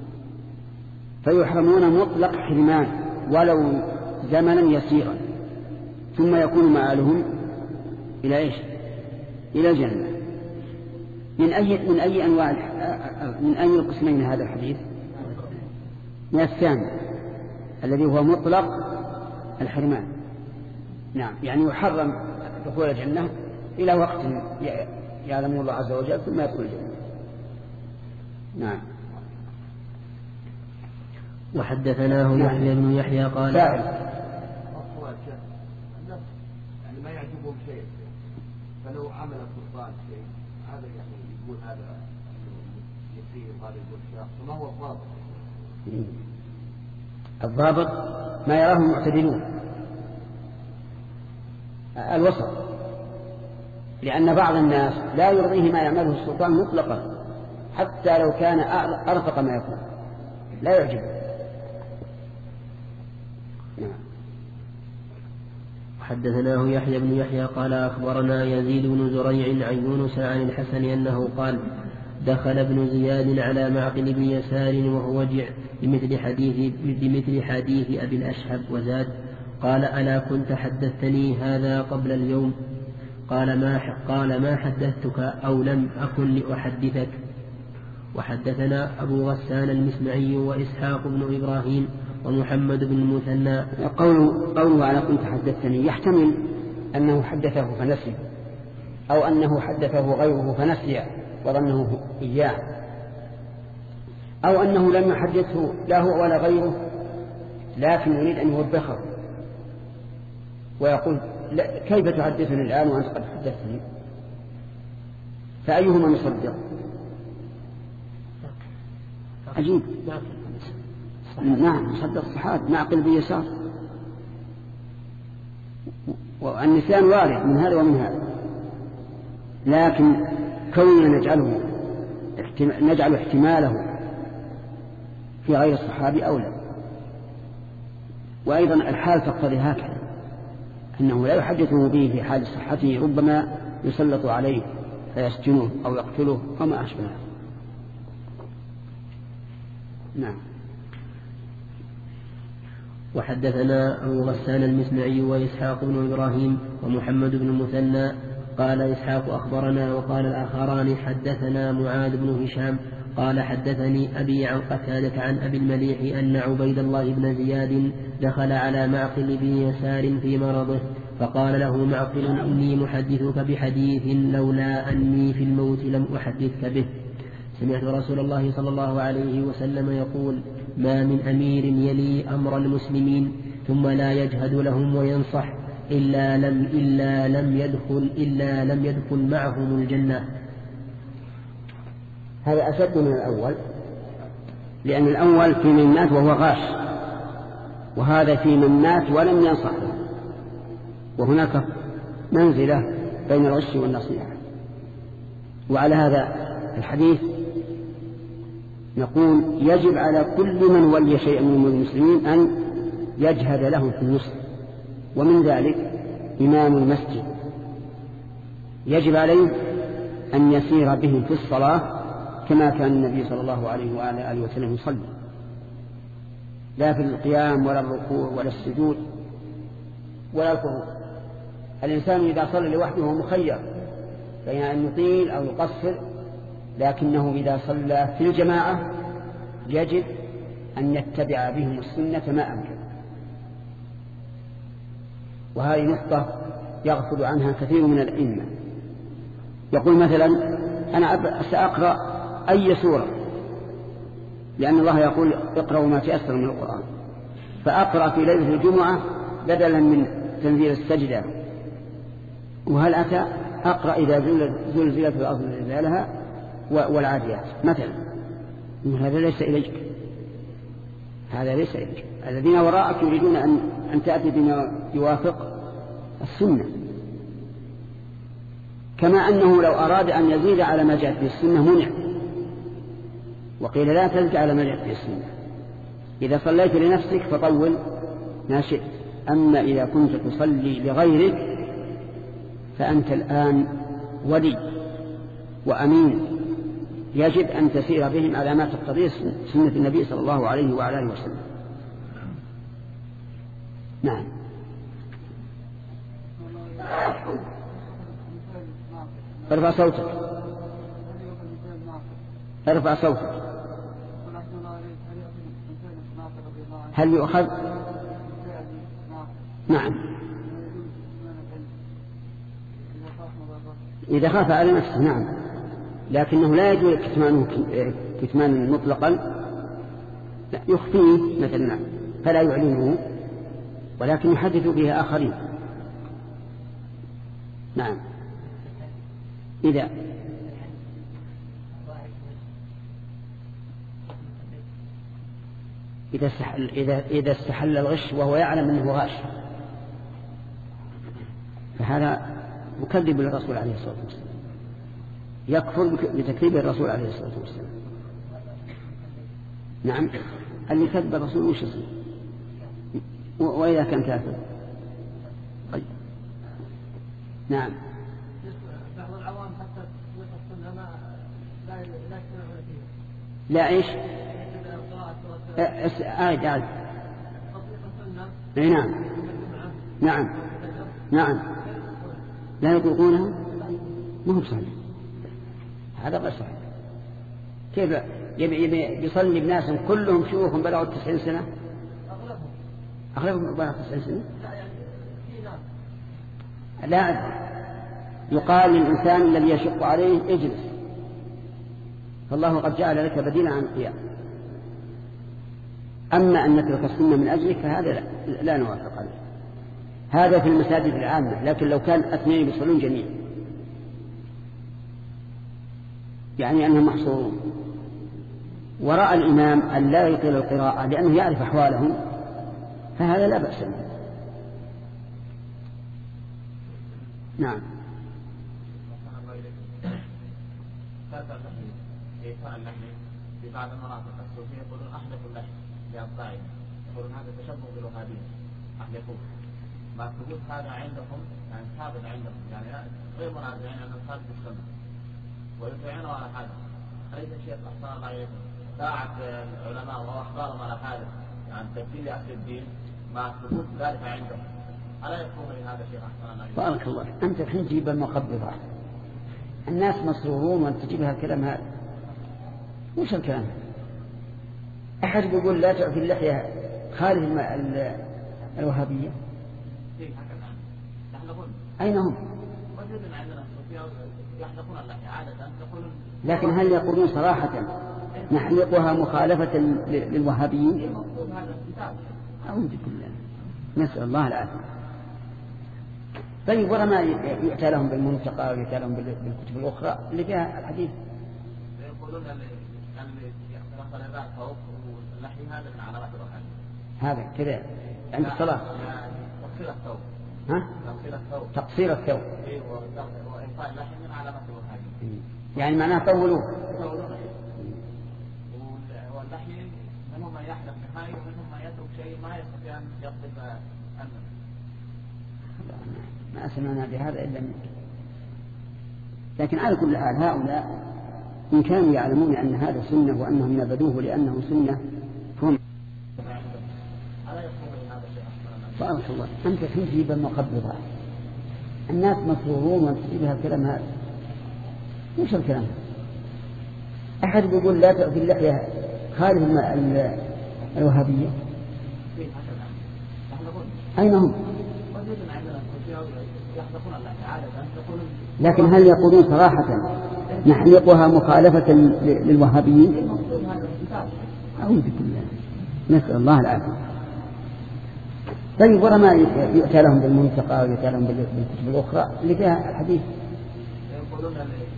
[SPEAKER 1] فيحرمون مطلق حرمان ولو زمنا يسيرا ثم يكون مآلهم إلى إيش؟ إلى الجنة. من أي من أي أنواع من أي القسمين هذا الحديث؟ من الثاني الذي هو مطلق الحرمان. نعم يعني يحرم دخول الجنة إلى وقت يعلم الله عز وجل ثم يدخل الجنة. نعم.
[SPEAKER 3] وحدثناه يحيى بن يحيى قال
[SPEAKER 4] يعني ما يعجبهم شيء فلو عمل السلطان شيء هذا يعني يقول هذا يصير هذا يقول شاق فما هو الضابط؟
[SPEAKER 1] الضابط ما يراه المعتدلون الوسط، لأن بعض الناس لا يرضيه ما يعمله السلطان مطلقا حتى لو كان أرفق ما يكون لا يعجبه. نعم.
[SPEAKER 3] حدثناه يحيى بن يحيى قال أخبرنا يزيد بن زريع عن يونس عن الحسن أنه قال دخل ابن زياد على معقل بن يسار وهو وجع بمثل حديث, بمثل حديث أبي الأشهب وزاد قال ألا كنت حدثتني هذا قبل اليوم؟ قال ما, قال ما حدثتك أو لم أكن لأحدثك. وحدثنا أبو غسان المسمعي وإسحاق بن إبراهيم ومحمد بن المثنى.
[SPEAKER 1] قوله, قوله على كنت حدثتني يحتمل أنه حدثه فنسي أو أنه حدثه غيره فنسي وظنه إياه أو أنه لم يحدثه لا هو ولا غيره لكن يريد أن يوبخه ويقول كيف تحدثني الآن وأنت قد حدثتني؟ فأيهما نصدق؟ عجيب. نعم صدق الصحابة معقل بن يسار والنسيان وارد من هذا ومن هذا، لكن كوننا نجعله نجعل احتماله في غير الصحابي أولى. وأيضا الحال تقتضي هكذا أنه لا يحدثه به في حال صحته ربما يسلط عليه فيسجنه أو يقتله أو ما أشبه. نعم.
[SPEAKER 3] وحدثنا أبو غسان المسمعي وإسحاق بن إبراهيم ومحمد بن المثنى قال إسحاق أخبرنا وقال الآخران حدثنا معاذ بن هشام قال حدثني أبي عن قتادة عن أبي المليح أن عبيد الله بن زياد دخل على معقل بن يسار في مرضه فقال له معقل إني محدثك بحديث لولا أني في الموت لم أحدثك به. سمعت رسول الله صلى الله عليه وسلم يقول ما من أمير يلي أمر المسلمين ثم لا يجهد لهم وينصح إلا لم إلا لم يدخل إلا لم يدخل معهم الجنة.
[SPEAKER 1] هذا أشد من الأول، لأن الأول في من مات وهو غاش، وهذا في من مات ولم ينصح له، وهناك منزلة بين الغش والنصيحة. وعلى هذا الحديث نقول يجب على كل من ولي شيئا من المسلمين أن يجهد لهم في النصح، ومن ذلك إمام المسجد يجب عليه أن يسير بهم في الصلاة كما كان النبي صلى الله عليه وآله وسلم يصلي، لا في القيام ولا الركوع ولا السجود ولا القعود. الإنسان إذا صلى لوحده هو مخير بين أن يطيل أو يقصر، لكنه إذا صلى في الجماعة يجب أن يتبع بهم السنة ما أمكن. وهذه نقطة يغفل عنها كثير من الأئمة. يقول مثلا أنا سأقرأ أي سورة، لأن الله يقول اقرأوا ما تيسر من القرآن، فأقرأ في ليلة الجمعة بدلا من تنزيل السجدة، وهل أتى أقرأ إذا زلزلت الأرض زلزالها والعاديات مثلا. هذا ليس إليك، هذا ليس إليك. الذين وراءك يريدون أن, أن تأتي بما يوافق السنة، كما أنه لو أراد أن يزيد على ما جاءت به السنة منع، وقيل لا تزد على ما جاءت به السنة. إذا صليت لنفسك فطول ما شئت، أما إذا كنت تصلي لغيرك فأنت الآن ولي وأمين، يجب أن تسير بهم على ما تقتضيه سنة النبي صلى الله عليه وعلى آله وسلم. نعم. ارفع صوتك، ارفع صوتك. هل يؤخذ؟ نعم، إذا خاف على نفسه نعم، لكنه لا يجوز كتمانه كتمانا مطلقا، لا يخفيه مثلا فلا يعلنه، ولكن يحدث به آخرين. نعم. إذا إذا استحل, إذا إذا استحل الغش وهو يعلم أنه غاش، فهذا مكذب للرسول عليه الصلاة والسلام، يكفر بتكذيب الرسول عليه الصلاة والسلام. نعم، اللي كذب الرسول وش يصير وإذا كان كافر؟ طيب. نعم.
[SPEAKER 2] بعض العوام حتى تطبيق السنة ما لا لا يستمعون فيها.
[SPEAKER 1] لا إيش؟ آية تعال. أي نعم. نعم. نعم. لا يطلقونها، ما هو صحيح، هذا غير صحيح. كيف يبي يصلي بناس كلهم شيوخ بلغوا تسعين سنة؟ أغلبهم بلغوا تسعين سنة. لا أدري. يقال للإنسان الذي يشق عليه اجلس، فالله قد جعل لك بديلا عن القيام. أما أن نترك السنة من أجلك فهذا لا, لا نوافق عليه. هذا في المساجد العامة، لكن لو كان اثنين يصلون جميعا يعني أنهم محصورون وراء الإمام أن لا يطيل القراءة لأنه يعرف أحوالهم، فهذا لا بأس به. نعم.
[SPEAKER 4] في بعض المناطق الصوفية يقولون أحدث اللحم لأبطائهم، يقولون هذا تشبه بالوهابية أحدثوه. ما ثبوت هذا عندكم يعني ثابت عندكم، يعني غير منازعين أن ثابت بالسنة ويطيعونه على هذا. أليس الشيخ أحسن الله عليكم ساعة العلماء وأخبارهم على هذا يعني تبديل أهل الدين ما ثبوت ذلك عندهم، ألا يكون لهذا الشيخ أحسن الله عليكم؟
[SPEAKER 1] بارك الله. أنت الحين تجيب المقبضة، الناس مسرورون وأنت تجيب هالكلام هذا، وش الكلام؟ أحد يقول لا تعفي اللحية خارج الوهابية؟ أين هم؟ لكن هل يقولون صراحة نحلقها مخالفة للوهابيين؟ أعوذ بالله، نسأل الله العافية. طيب ورما يؤتى لهم بالمنتقى ويؤتى لهم بالكتب الأخرى اللي فيها الحديث؟
[SPEAKER 4] يقولون اللحي هذا من علامات الوهابية.
[SPEAKER 1] هذا كذا عند الصلاة.
[SPEAKER 4] تقصير الثوب.
[SPEAKER 1] ها؟
[SPEAKER 4] تقصير الثوب.
[SPEAKER 1] تقصير الثوب.
[SPEAKER 4] إيه وإنفاء اللحي من علامات الوهابية.
[SPEAKER 1] يعني معناه طولوه.
[SPEAKER 4] طولوه. واللحي منهم من يحلق نهاية ومنهم من يترك شيء ما يستطيع أن يقضي أنه.
[SPEAKER 1] ما سمعنا بهذا إلا منك. لكن على كل حال هؤلاء إن كانوا يعلمون أن هذا سنة وأنهم نبذوه لأنه سنة فهم. بارك الله، أنت تجيب المقبضة، الناس مسرورون وتجيبها الكلام هذا. وش الكلام؟ أحد يقول لا تأتي اللحية خارج الوهابية. أين هم؟ لكن هل يقولون صراحة نحلقها مخالفة للوهابيين؟ أعوذ بالله، نسأل الله العافية. طيب ورما يؤتى لهم بالمنتقى ويؤتى لهم بالكتب الأخرى اللي فيها الحديث؟
[SPEAKER 4] يقولون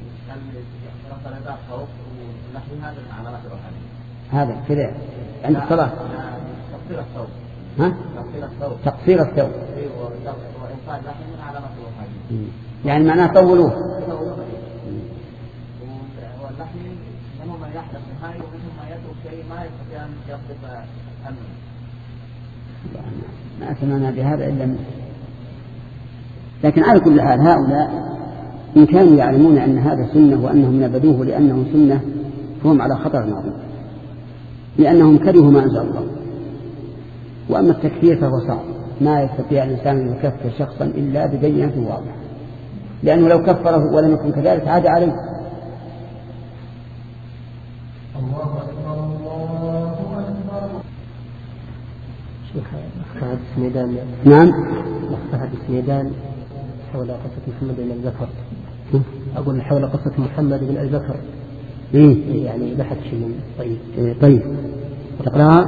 [SPEAKER 4] اللحي هذا من علامات الوهابية.
[SPEAKER 1] هذا كذا عند الصلاة.
[SPEAKER 4] تقصير الثوب.
[SPEAKER 1] ها؟
[SPEAKER 4] تقصير الثوب.
[SPEAKER 1] تقصير الثوب.
[SPEAKER 4] إيه وإنفاء اللحي من علامات الوهابية.
[SPEAKER 1] يعني معناه طولوه.
[SPEAKER 4] واللحي منهم من يحلق نهاية ومنهم من يترك شيء ما يستطيع أن يقضي أنه.
[SPEAKER 1] ما سمعنا بهذا إلا منك. لكن على كل حال هؤلاء إن كانوا يعلمون أن هذا سنة وأنهم نبذوه لأنه سنة فهم على خطر عظيم، لأنهم كرهوا ما أنزل الله. وأما التكفير فهو صعب، ما يستطيع الإنسان أن يكفر شخصا إلا ببينة واضحة، لأنه لو كفره ولم يكن كذلك عاد عليه.
[SPEAKER 3] أخذ السميدان.
[SPEAKER 1] نعم.
[SPEAKER 3] أخذ السميدان حول قصة محمد بن أبي بكر. أقول حول قصة محمد بن أبي بكر.
[SPEAKER 1] إيه؟
[SPEAKER 3] يعني بحث شيء طيب.
[SPEAKER 1] إيه طيب. تقرأها.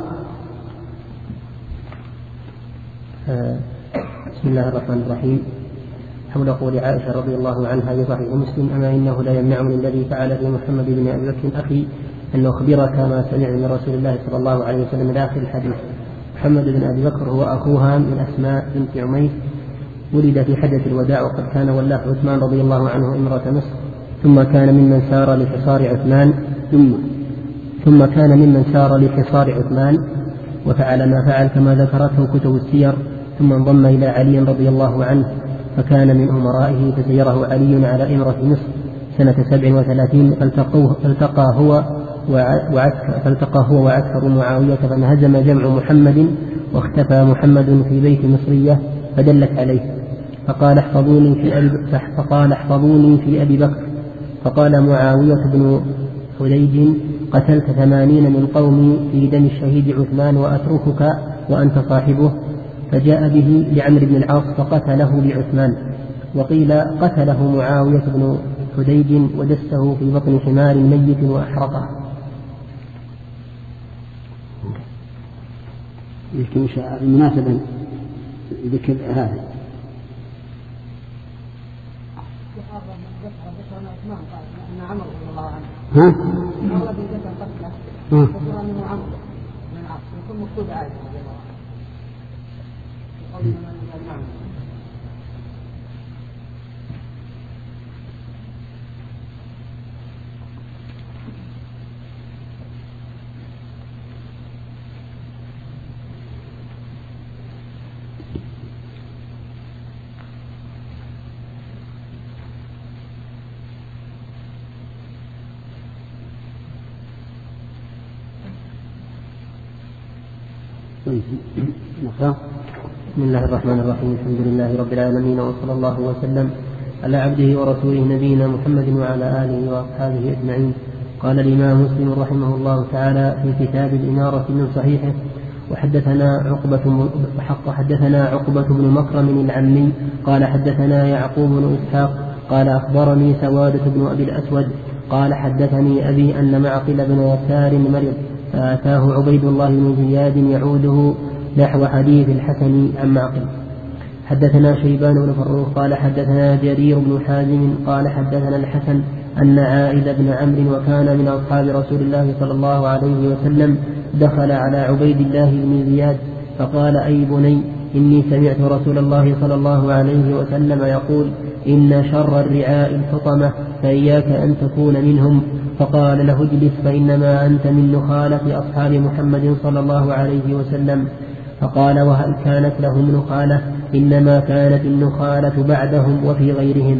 [SPEAKER 3] آه. بسم الله الرحمن الرحيم. حول قول عائشة رضي الله عنها في صحيح مسلم: أما إنه لا يمنعني الذي فعل في محمد بن أبي بكر أخي أن أخبرك ما سمع من رسول الله صلى الله عليه وسلم إلى آخر الحديث. محمد بن أبي بكر هو أخوها من أسماء بنت عميس، ولد في حجة الوداع، وقد كان ولاه عثمان رضي الله عنه إمرة مصر، ثم كان ممن سار لحصار عثمان ثم ثم كان ممن سار لحصار عثمان وفعل ما فعل كما ذكرته كتب السير، ثم انضم إلى علي رضي الله عنه فكان من أمرائه، فسيره علي على إمرة مصر سنة سبع وثلاثين، فالتقى هو وعسكر فالتقى هو وعسكر معاوية فانهزم جمع محمد، واختفى محمد في بيت مصرية فدلت عليه، فقال احفظوني في أبي فقال احفظوني في أبي بكر. فقال معاوية بن حديج: قتلت ثمانين من قومي في دم الشهيد عثمان وأتركك وأنت صاحبه. فجاء به لعمرو بن العاص فقتله بعثمان. وقيل قتله معاوية بن حديج ودسه في بطن حمار ميت وأحرقه.
[SPEAKER 1] يمكن المناسبة ذكر هذا. ها؟ ها؟
[SPEAKER 3] بسم الله الرحمن الرحيم. الحمد لله رب العالمين، وصلى الله وسلم على عبده ورسوله نبينا محمد وعلى آله وأصحابه أجمعين. قال الإمام مسلم رحمه الله تعالى في كتاب الإمارة من صحيحه: وحدثنا عقبة وحق حدثنا عقبة بن مكرم العمي قال حدثنا يعقوب بن إسحاق قال أخبرني سوادة بن أبي الأسود قال حدثني أبي أن معقل بن يسار مرض فأتاه عبيد الله بن زياد يعوده نحو حديث الحسن عن معقل. حدثنا شيبان بن فروخ قال حدثنا جرير بن حازم قال حدثنا الحسن أن عائذ بن عمرو وكان من أصحاب رسول الله صلى الله عليه وسلم دخل على عبيد الله بن زياد فقال أي بني إني سمعت رسول الله صلى الله عليه وسلم يقول إن شر الرعاء الحطمة فإياك أن تكون منهم. فقال له اجلس فإنما أنت من نخالة أصحاب محمد صلى الله عليه وسلم. فقال وهل كانت لهم نخالة؟ إنما كانت النخالة بعدهم وفي غيرهم.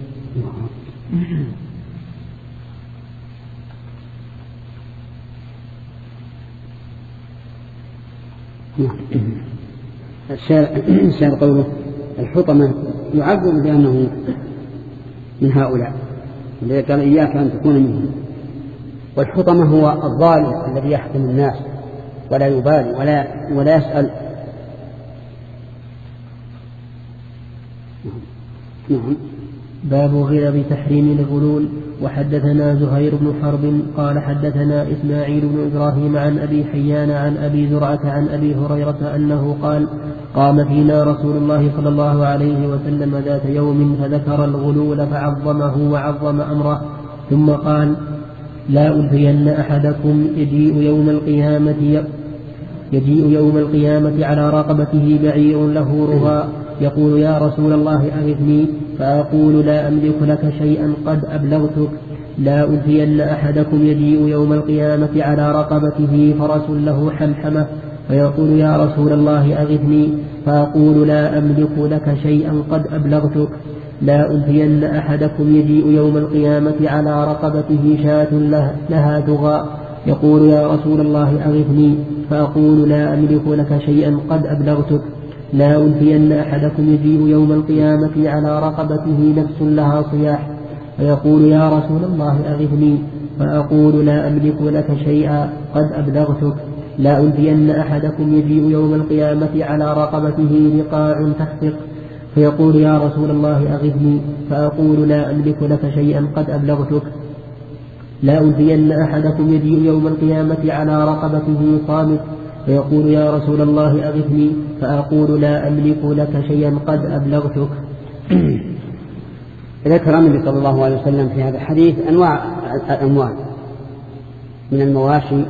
[SPEAKER 1] الشاهد قوله الحطمة يعبر بأنه من هؤلاء الذي قال إياك أن تكون منهم. والحطمة هو الظالم الذي يحكم الناس ولا يبالي ولا, ولا يسأل. نعم.
[SPEAKER 3] باب غلظ تحريم الغلول. وحدثنا زهير بن حرب قال حدثنا إسماعيل بن إبراهيم عن أبي حيان عن أبي زرعة عن أبي هريرة أنه قال قام فينا رسول الله صلى الله عليه وسلم ذات يوم فذكر الغلول فعظمه وعظم أمره ثم قال لا ألفين أحدكم يجيء يوم القيامة يجيء يوم القيامة على رقبته بعير له رغاء يقول يا رسول الله أغثني فأقول لا أملك لك شيئا قد أبلغتك. لا ألفين أحدكم يجيء يوم القيامة على رقبته فرس له حمحمة فيقول يا رسول الله أغثني فأقول لا أملك لك شيئا قد أبلغتك. لا ألفين أحدكم يجيء يوم القيامة على رقبته شاة لها دغاء يقول يا رسول الله أغثني فأقول لا أملك لك شيئا قد أبلغتك. لا ألفين أحدكم يجيء يوم القيامة على رقبته نفس لها صياح فيقول يا رسول الله أغثني فأقول لا أملك لك شيئا قد أبلغتك. لا ألفين أحدكم يجيء يوم القيامة على رقبته رقاع تخفق فيقول يا رسول الله أغثني فأقول لا أملك لك شيئا قد أبلغتك. لا ألفين أحدكم يجيء يوم القيامة على رقبته صامت فيقول يا رسول الله أغثني فأقول لا أملك لك شيئا قد أبلغتك.
[SPEAKER 1] ذكر النبي صلى الله عليه وسلم في هذا الحديث أنواع الأموال من المواشي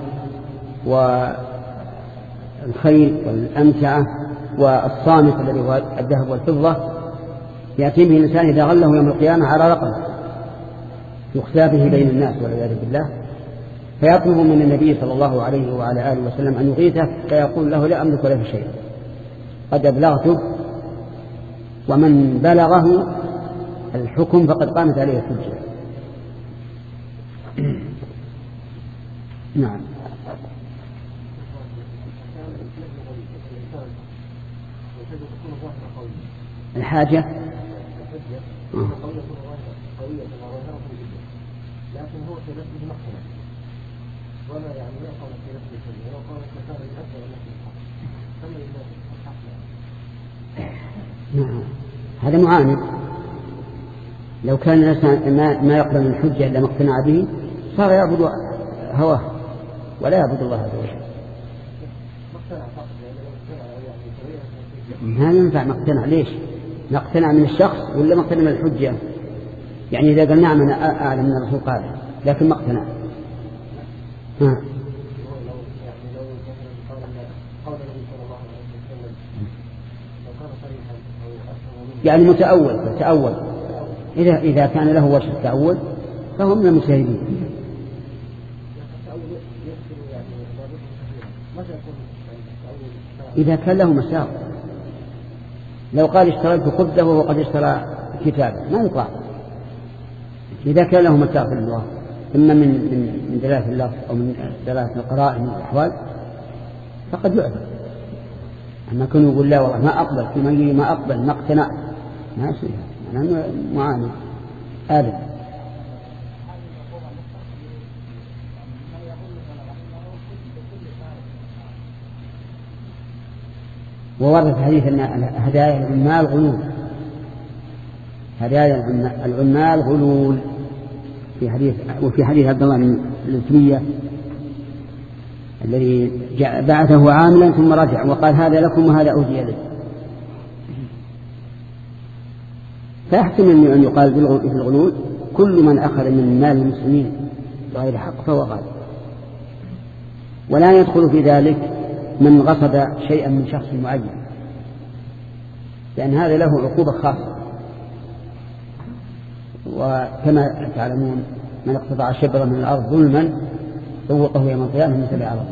[SPEAKER 1] والخيل والأمتعة والصامت الذي هو الذهب والفضة يأتي به الإنسان إذا غله يوم القيامة على رقبه يخزى به بين الناس والعياذ بالله فيطلب من النبي صلى الله عليه وعلى آله وسلم أن يغيثه فيقول له لا أملك له شيء قد أبلغته. ومن بلغه الحكم فقد قامت عليه الحجة. نعم. الحاجة
[SPEAKER 2] لكن هو في نفسه مقتنع ولا يعني لا قول في نفسه شيء ولو قال كفار الأب ولا نفسه الحق كما يقول الحق.
[SPEAKER 1] نعم هذا معاند. لو كان الإنسان ما, ما يقبل من الحجة إلا ما اقتنع به صار يعبد هواه ولا يعبد الله عز وجل. ما ينفع مقتنع. ليش مقتنع من الشخص ولا مقتنع من الحجة؟ يعني إذا قال نعم أنا أعلم من الرسول قال لكن ما اقتنع. ها. يعني متأول تأول إذا إذا كان له وجه التأول فهو من المجتهدين. إذا كان له مساوئ لو قال اشتريت خبزه وهو قد اشترى كتابه ما يقع. إذا كان له مساوئ في اللغة إما من من من دلالة اللفظ أو من دلالة القرائن والأحوال فقد يعذر. أما كانوا يقول لا والله ما أقبل في من ما أقبل ما اقتنع ما يصير أنا معاند أبدا. وورد في حديث أن هدايا العمال غلول، هدايا العمال غلول في حديث. وفي حديث عبد الله بن الأتبية الذي بعثه عاملا ثم رجع وقال هذا لكم وهذا أودي لي. فيحتمل أن يقال في الغلول كل من أخذ من مال المسلمين بغير حق فهو غالب، ولا يدخل في ذلك من غصب شيئا من شخص معين، لأن هذا له عقوبة خاصة. وكما تعلمون من اقتطع شبرا من الأرض ظلما ذوقه يوم القيامة من سبع أرض.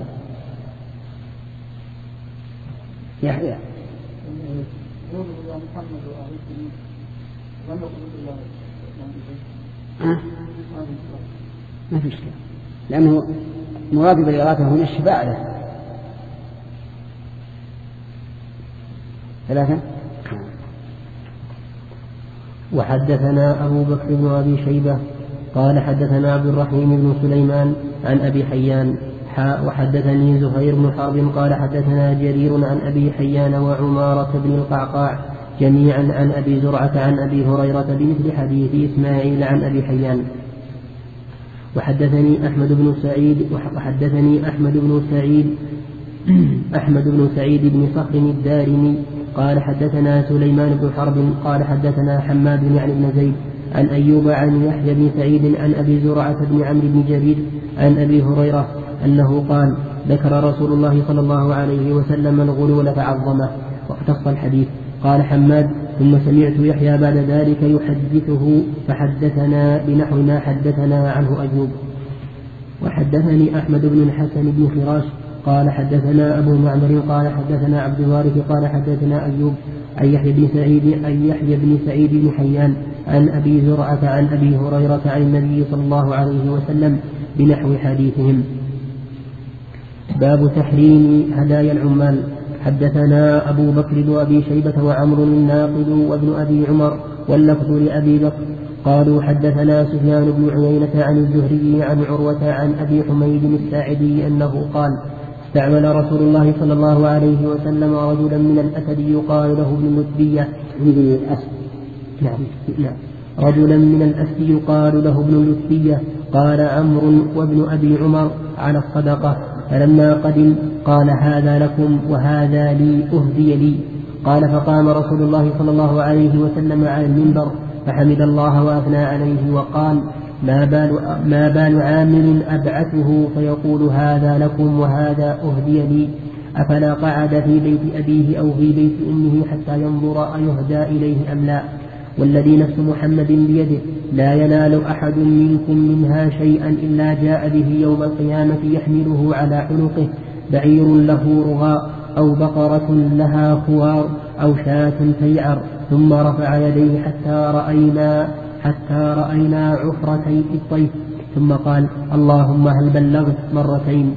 [SPEAKER 1] يحيى أه؟ ما في مشكلة، لأنه مراد بالإغاثة هنا الشفاعة له. ثلاثة.
[SPEAKER 3] وحدثنا أبو بكر بن أبي شيبة قال حدثنا عبد الرحيم بن سليمان عن أبي حيان حاء وحدثني زهير بن حرب قال حدثنا جرير عن أبي حيان وعمارة بن القعقاع جميعا عن أبي زرعة عن أبي هريرة بمثل حديث إسماعيل عن أبي حيان. وحدثني أحمد بن سعيد وحدثني أحمد بن سعيد أحمد بن سعيد بن صخر الدارمي قال حدثنا سليمان بن حرب قال حدثنا حماد بن يعني بن زيد عن أيوب عن يحيى بن سعيد عن أبي زرعة بن عمرو بن جرير عن أبي هريرة أنه قال ذكر رسول الله صلى الله عليه وسلم الغلول فعظمه واقتص الحديث. قال حماد ثم سمعت يحيى بعد ذلك يحدثه فحدثنا بنحو ما حدثنا عنه أيوب. وحدثني أحمد بن الحسن بن فراش قال حدثنا أبو معمر قال حدثنا عبد الوارث قال حدثنا أيوب عن يحيى بن سعيد عن يحيى بن سعيد بن حيان عن أبي زرعة عن أبي هريرة عن النبي صلى الله عليه وسلم بنحو حديثهم. باب تحريم هدايا العمال. حدثنا أبو بكر بن أبي شيبة وعمر الناقد وابن أبي عمر واللفظ لأبي بكر قالوا حدثنا سفيان بن عيينة عن الزهري عن عروة عن أبي حميد الساعدي أنه قال استعمل رسول الله صلى الله عليه وسلم رجلا من الأسد يقال له ابن اللتبية نعم نعم رجلا من الأسد يقال له ابن اللتبية قال عمرو وابن أبي عمر على الصدقة فلما قدم قال هذا لكم وهذا لي أهدي لي. قال فقام رسول الله صلى الله عليه وسلم على المنبر فحمد الله وأثنى عليه وقال ما بال, ما بال عامل أبعثه فيقول هذا لكم وهذا أهدي لي أفلا قعد في بيت أبيه أو في بيت أمه حتى ينظر أيهدى إليه أم لا. والذي نفس محمد بيده لا ينال أحد منكم منها شيئا إلا جاء به يوم القيامة يحمله على عنقه بعير له رغاء أو بقرة لها خوار أو شاة تيعر ثم رفع يديه حتى رأينا حتى رأينا عفرتي الطيف ثم قال اللهم هل بلغت مرتين.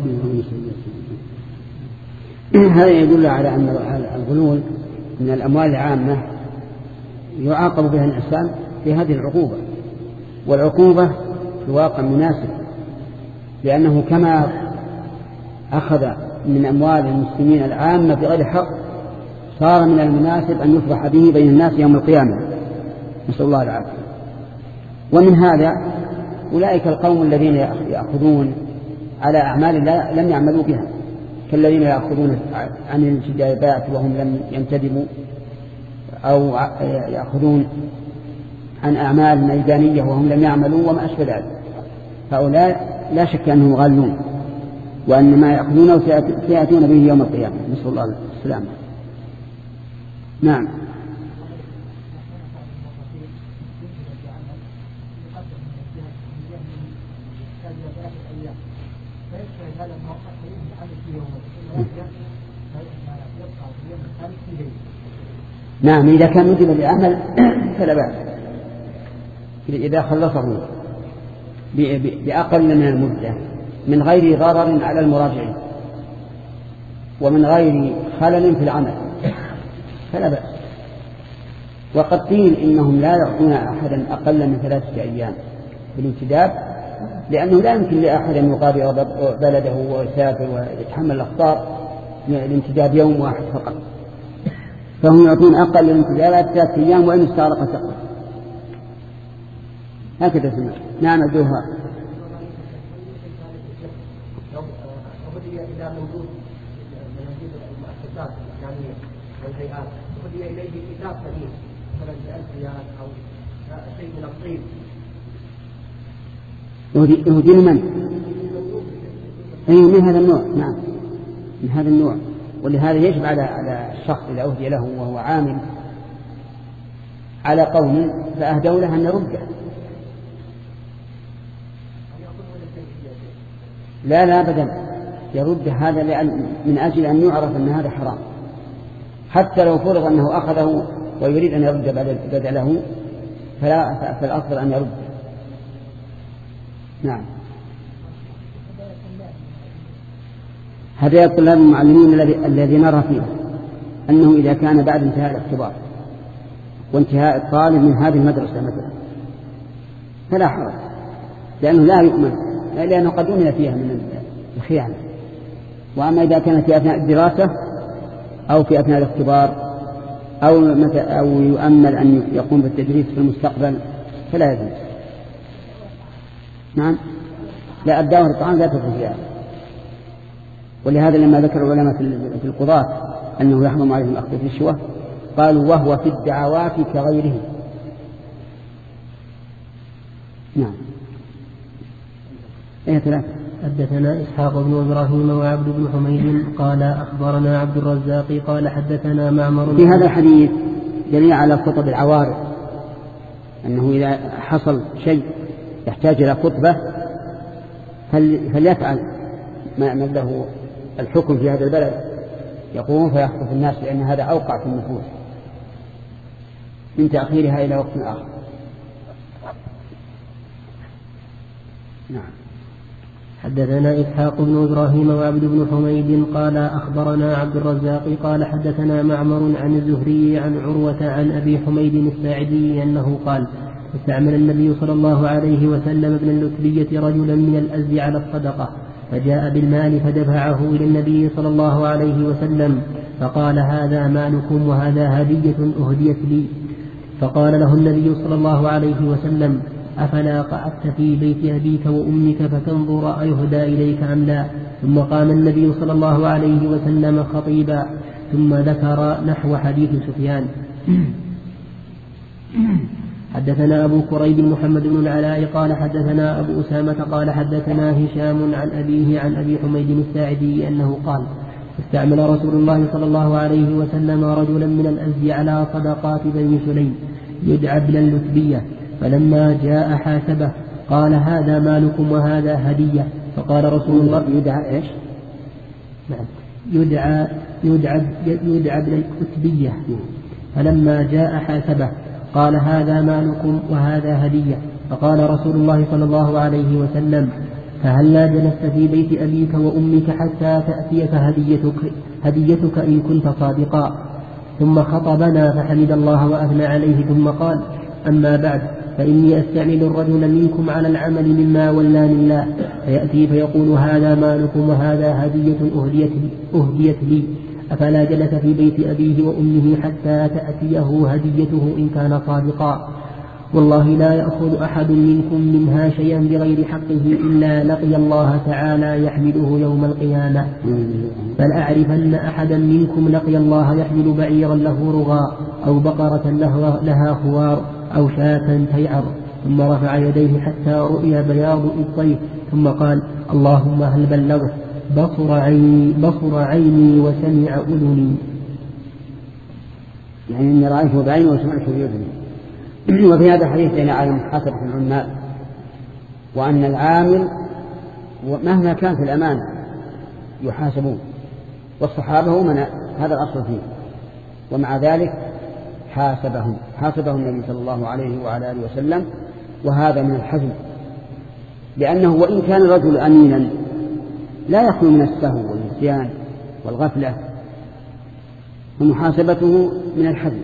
[SPEAKER 1] هذا يدل على أن الغلول من الأموال العامة يعاقب بها الإنسان في هذه العقوبة، والعقوبة في الواقع مناسب، لأنه كما أخذ من أموال المسلمين العامة بغير حق صار من المناسب أن يفضح به بين الناس يوم القيامة، نسأل الله العافية. ومن هذا أولئك القوم الذين يأخذون على أعمال لم يعملوا بها، كالذين يأخذون عن الانتدابات وهم لم ينتدبوا، أو يأخذون عن أعمال ميدانية وهم لم يعملوا وما أشبه ذلك. هؤلاء لا شك أنهم غالون، وأن ما يأخذونه سيأتون به يوم القيامة، نسأل الله السلامة. نعم. نعم إذا كان ندب بعمل فلا بأس، إذا خلصه بأقل من المدة من غير ضرر على المراجعين ومن غير خلل في العمل فلا بأس. وقد قيل إنهم لا يعطون أحدا أقل من ثلاثة أيام في الانتداب، لأنه لا يمكن لأحد أن يغادر بلده ويسافر ويتحمل الأخطار الانتداب يوم واحد فقط. فهم يعطون أقل الانتظارات ثلاثة أيام وإن استغرقت أقل. هكذا سمع. نعم أدوها.
[SPEAKER 2] لو هدي إلى موجود من المؤسسات الإسلامية والهيئات هدي إليه كتاب قديم مثلا بألف ريال أو شيء من الطين.
[SPEAKER 1] يهدي لمن؟ أي من هذا النوع. نعم من هذا النوع. ولهذا يجب على على الشخص إذا أهدي له وهو عامل على قوم فأهدوا له أن يرده. لا لا أبدا يرد هذا لأن من أجل أن يعرف أن هذا حرام، حتى لو فرض أنه أخذه ويريد أن يرد بدله فلا فالأفضل أن يرد. نعم. هدايا الطلاب المعلمين الذي نرى فيه أنه إذا كان بعد انتهاء الاختبار وانتهاء الطالب من هذه المدرسة مثلا فلا حرج، لأنه لا يؤمن، لأنه قد أمن فيها من الخيانة. وأما إذا كانت في أثناء الدراسة أو في أثناء الاختبار أو, أو يؤمل أن يقوم بالتدريس في المستقبل فلا يجوز. نعم. لا الدعوة للطعام لا تدخل فيها. ولهذا لما ذكر العلماء في القضاة أنه يحرم عليهم الأخذ في الشوى قالوا وهو في الدعوات كغيره. نعم. ايه ثلاثة.
[SPEAKER 3] حدثنا إسحاق بن إبراهيم وعبد بن حميد قال أخبرنا عبد الرزاق قال حدثنا معمر.
[SPEAKER 1] في هذا الحديث دليل على خطب العوارض، أنه إذا حصل شيء يحتاج إلى خطبة فليفعل ما له الحكم في هذا البلد، يقوم فيخطب الناس، لأن هذا أوقع في النفوس من تأخيرها إلى وقت آخر. نعم.
[SPEAKER 3] حدثنا إسحاق بن إبراهيم وعبد بن حميد قال أخبرنا عبد الرزاق قال حدثنا معمر عن الزهري عن عروة عن أبي حميد الساعدي أنه قال استعمل النبي صلى الله عليه وسلم ابن اللتبية رجلا من الأزد على الصدقة فجاء بالمال فدفعه إلى النبي صلى الله عليه وسلم فقال هذا مالكم وهذا هدية أهديت لي. فقال له النبي صلى الله عليه وسلم أفلا قعدت في بيت أبيك وأمك فتنظر أيهدى إليك أم لا؟ ثم قام النبي صلى الله عليه وسلم خطيبا ثم ذكر نحو حديث سفيان. حدثنا أبو كريب محمد بن العلاء قال حدثنا أبو أسامة قال حدثنا هشام عن أبيه عن أبي حميد الساعدي أنه قال استعمل رسول الله صلى الله عليه وسلم رجلا من الأزد على صدقات بني سليم يدعى ابن اللتبية، فلما جاء حاسبه قال هذا مالكم وهذا هدية. فقال رسول الله
[SPEAKER 1] يدعى إيش؟
[SPEAKER 3] نعم يدعى يدعى يدعى ابن اللتبية. فلما جاء حاسبه قال هذا مالكم وهذا هدية. فقال رسول الله صلى الله عليه وسلم فهلا جلست في بيت أبيك وأمك حتى تأتيك هديتك, هديتك إن كنت صادقا. ثم خطبنا فحمد الله وأثنى عليه ثم قال أما بعد فإني أستعمل الرجل منكم على العمل مما ولاني الله فيأتي فيقول هذا مالكم وهذا هدية أهديت, أهديت لي. أفلا جلس في بيت أبيه وأمه حتى تأتيه هديته إن كان صادقا؟ والله لا يأخذ أحد منكم منها شيئا بغير حقه إلا لقي الله تعالى يحمله يوم القيامة. فلأعرفن أحدا منكم لقي الله يحمل بعيرا له رغاء أو بقرة لها خوار أو شاة تيعر. ثم رفع يديه حتى رؤي بياض إبطيه ثم قال اللهم هل بلغت؟ بصر عيني, بصر عيني وسمع أذني.
[SPEAKER 1] يعني إني رأيته بعيني وسمعته بأذني. وفي هذا الحديث دليل على محاسبة العمال، وأن العامل مهما كان في الأمانة يحاسبون، والصحابة هم هذا الأصل فيه، ومع ذلك حاسبهم حاسبهم النبي صلى الله عليه وعلى آله وسلم. وهذا من الحزم، لأنه وإن كان الرجل أمينا لا يخلو من السهو والنسيان والغفلة، ومحاسبته من الحزم.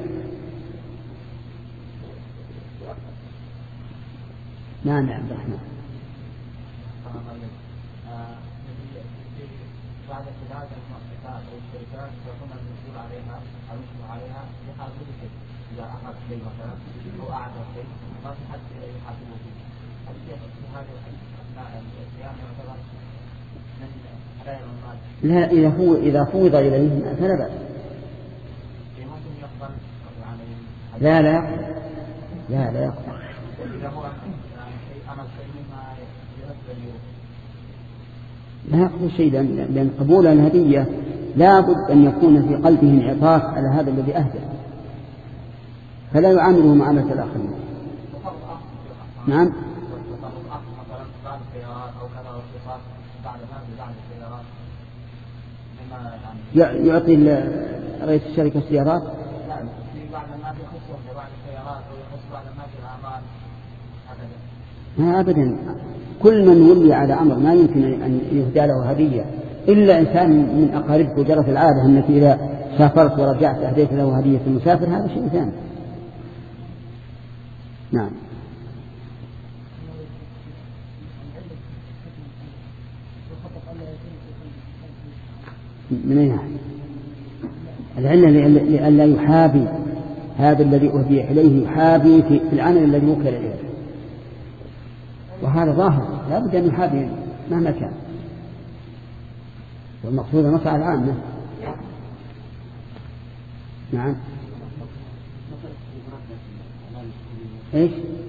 [SPEAKER 1] نعم عبد الرحمن.
[SPEAKER 4] بعد خلال المؤسسات والشركات يكون المسؤول عليها المسؤول عليها في حال كل شيء، إذا أخذ شيء مثلا أو أعطى شيء ما في حد يحاسبه فيه. هل في هذا أثناء الصيام يعتبر من على المال؟
[SPEAKER 1] لا، إذا هو إذا فوض إليه فلا بأس.
[SPEAKER 4] ممكن يقبل يعني
[SPEAKER 1] لا لا لا لا يقبل.
[SPEAKER 4] إذا هو يعني شيء عمل شيء مما يناسب اليوم
[SPEAKER 1] لا يقبل شيء، لأن قبول الهدية لا بد أن يكون في قلبه انعطاف على هذا الذي أهدى، فلا يعامله معاملة الآخرين. نعم.
[SPEAKER 4] بعض السيارات أو كذا واختصاص بعد ما بعد السيارات مما
[SPEAKER 1] يعطي رئيس الشركة السيارات.
[SPEAKER 4] لا، في بعض الناس يخصهم ببعض السيارات أو يخص بعض الناس الأعمال هكذا.
[SPEAKER 1] ما أبدا، كل من ولي على أمر ما يمكن أن يهدى له هدية إلا إنسان من أقاربك، وجرت العادة أنك إذا سافرت ورجعت أهديت له هدية المسافر، هذا شيء ثاني. نعم. من أين العلة؟ لئلا يحابي هذا الذي أهدي إليه، يحابي في العمل الذي وكل إليه، وهذا ظاهر لا بد أن يحابي مهما كان، والمقصود المصلحة العامة. نعم. إيش؟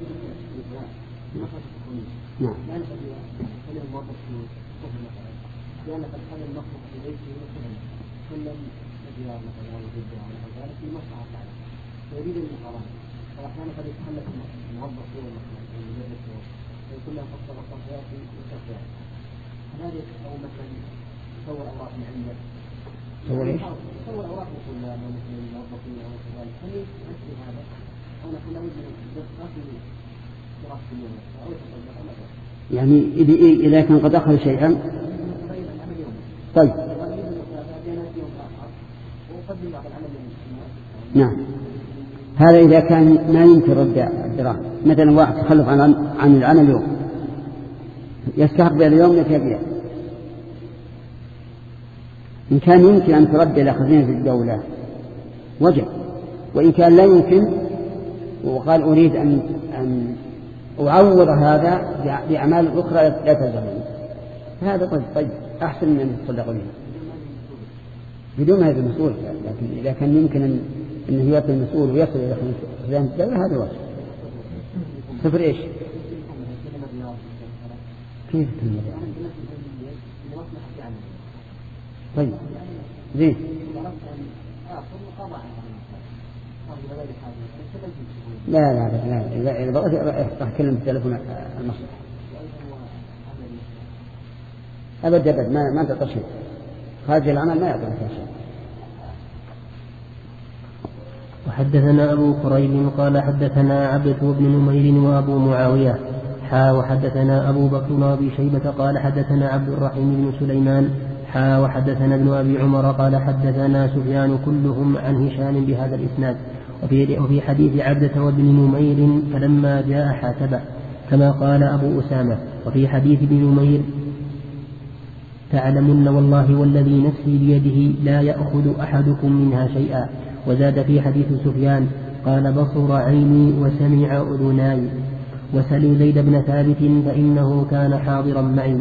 [SPEAKER 1] نعم.
[SPEAKER 2] لأن قد كان المخلوق في بيته مثلا كل مديار مثلا أو جدة أو نحو ذلك في مصلحة عنه ويريد المقارنة، وأحيانا قد يتخلف الموظف هو مثلا أو المدرس هو ويكون له فقط غطاء يأتي ويستطيع هذا أو مثلا يصور أوراق معينة.
[SPEAKER 1] يصور إيش؟
[SPEAKER 2] يصور أوراق لطلاب أو مثلا الموظفين أو كذلك، هل يمثل هذا أو نحن نود من الدقة في دراسة اليوم أو يتصدق أو ماذا؟
[SPEAKER 1] يعني إذا كان قد أخذ شيئا. طيب. نعم. هذا إذا كان ما يمكن رد الدراهم، مثلا واحد تخلف عن عن العمل اليوم يستحق بهذا اليوم يتبيع، إن كان يمكن أن ترد إلى خزينة الدولة وجب، وإن كان لا يمكن وقال أريد أن أن أعوض هذا بأعمال أخرى لا تلزمني، هذا طيب طيب أحسن من أن يتصدق به بدون هذا المسؤول. لكن إذا كان يمكن أن أنه يعطي المسؤول ويصل إلى خزانة الدولة هذا واجب. صفر إيش؟ كيف تنمي؟ طيب زين. لا لا لا لا إذا بغيت راح أكلم بالتلفون المصلحة أبدا أبدا ما ما تعطى شيء خارج العمل ما يعطى شيء.
[SPEAKER 3] وحدثنا أبو كريب قال حدثنا عبد بن نمير وأبو معاوية حا وحدثنا أبو بكر وأبي شيبة قال حدثنا عبد الرحيم بن سليمان حا وحدثنا ابن أبي عمر قال حدثنا سفيان كلهم عن هشام بهذا الإسناد. وفي, وفي حديث عبدة وابن نمير فلما جاء حاسبه كما قال أبو أسامة. وفي حديث ابن نمير تعلمن والله والذي نفسي بيده لا يأخذ أحدكم منها شيئا. وزاد في حديث سفيان قال بصر عيني وسمع أذناي وسلوا زيد بن ثابت فإنه كان حاضرا معي.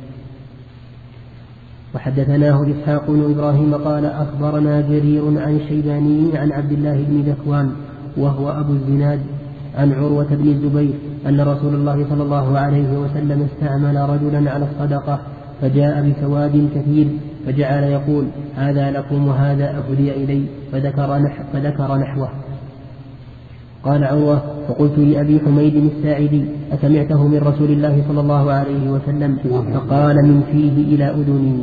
[SPEAKER 3] وحدثناه إسحاق بن إبراهيم قال أخبرنا جرير عن الشيباني عن عبد الله بن ذكوان وهو أبو الزناد عن عروة بن الزبير أن رسول الله صلى الله عليه وسلم استعمل رجلا على الصدقة فجاء بسواد كثير فجعل يقول هذا لكم وهذا أهدي إلي فذكر, نح فذكر نحوه. قال عروة فقلت لأبي حميد الساعدي أسمعته من رسول الله صلى الله عليه وسلم؟ فقال من فيه إلى أذني.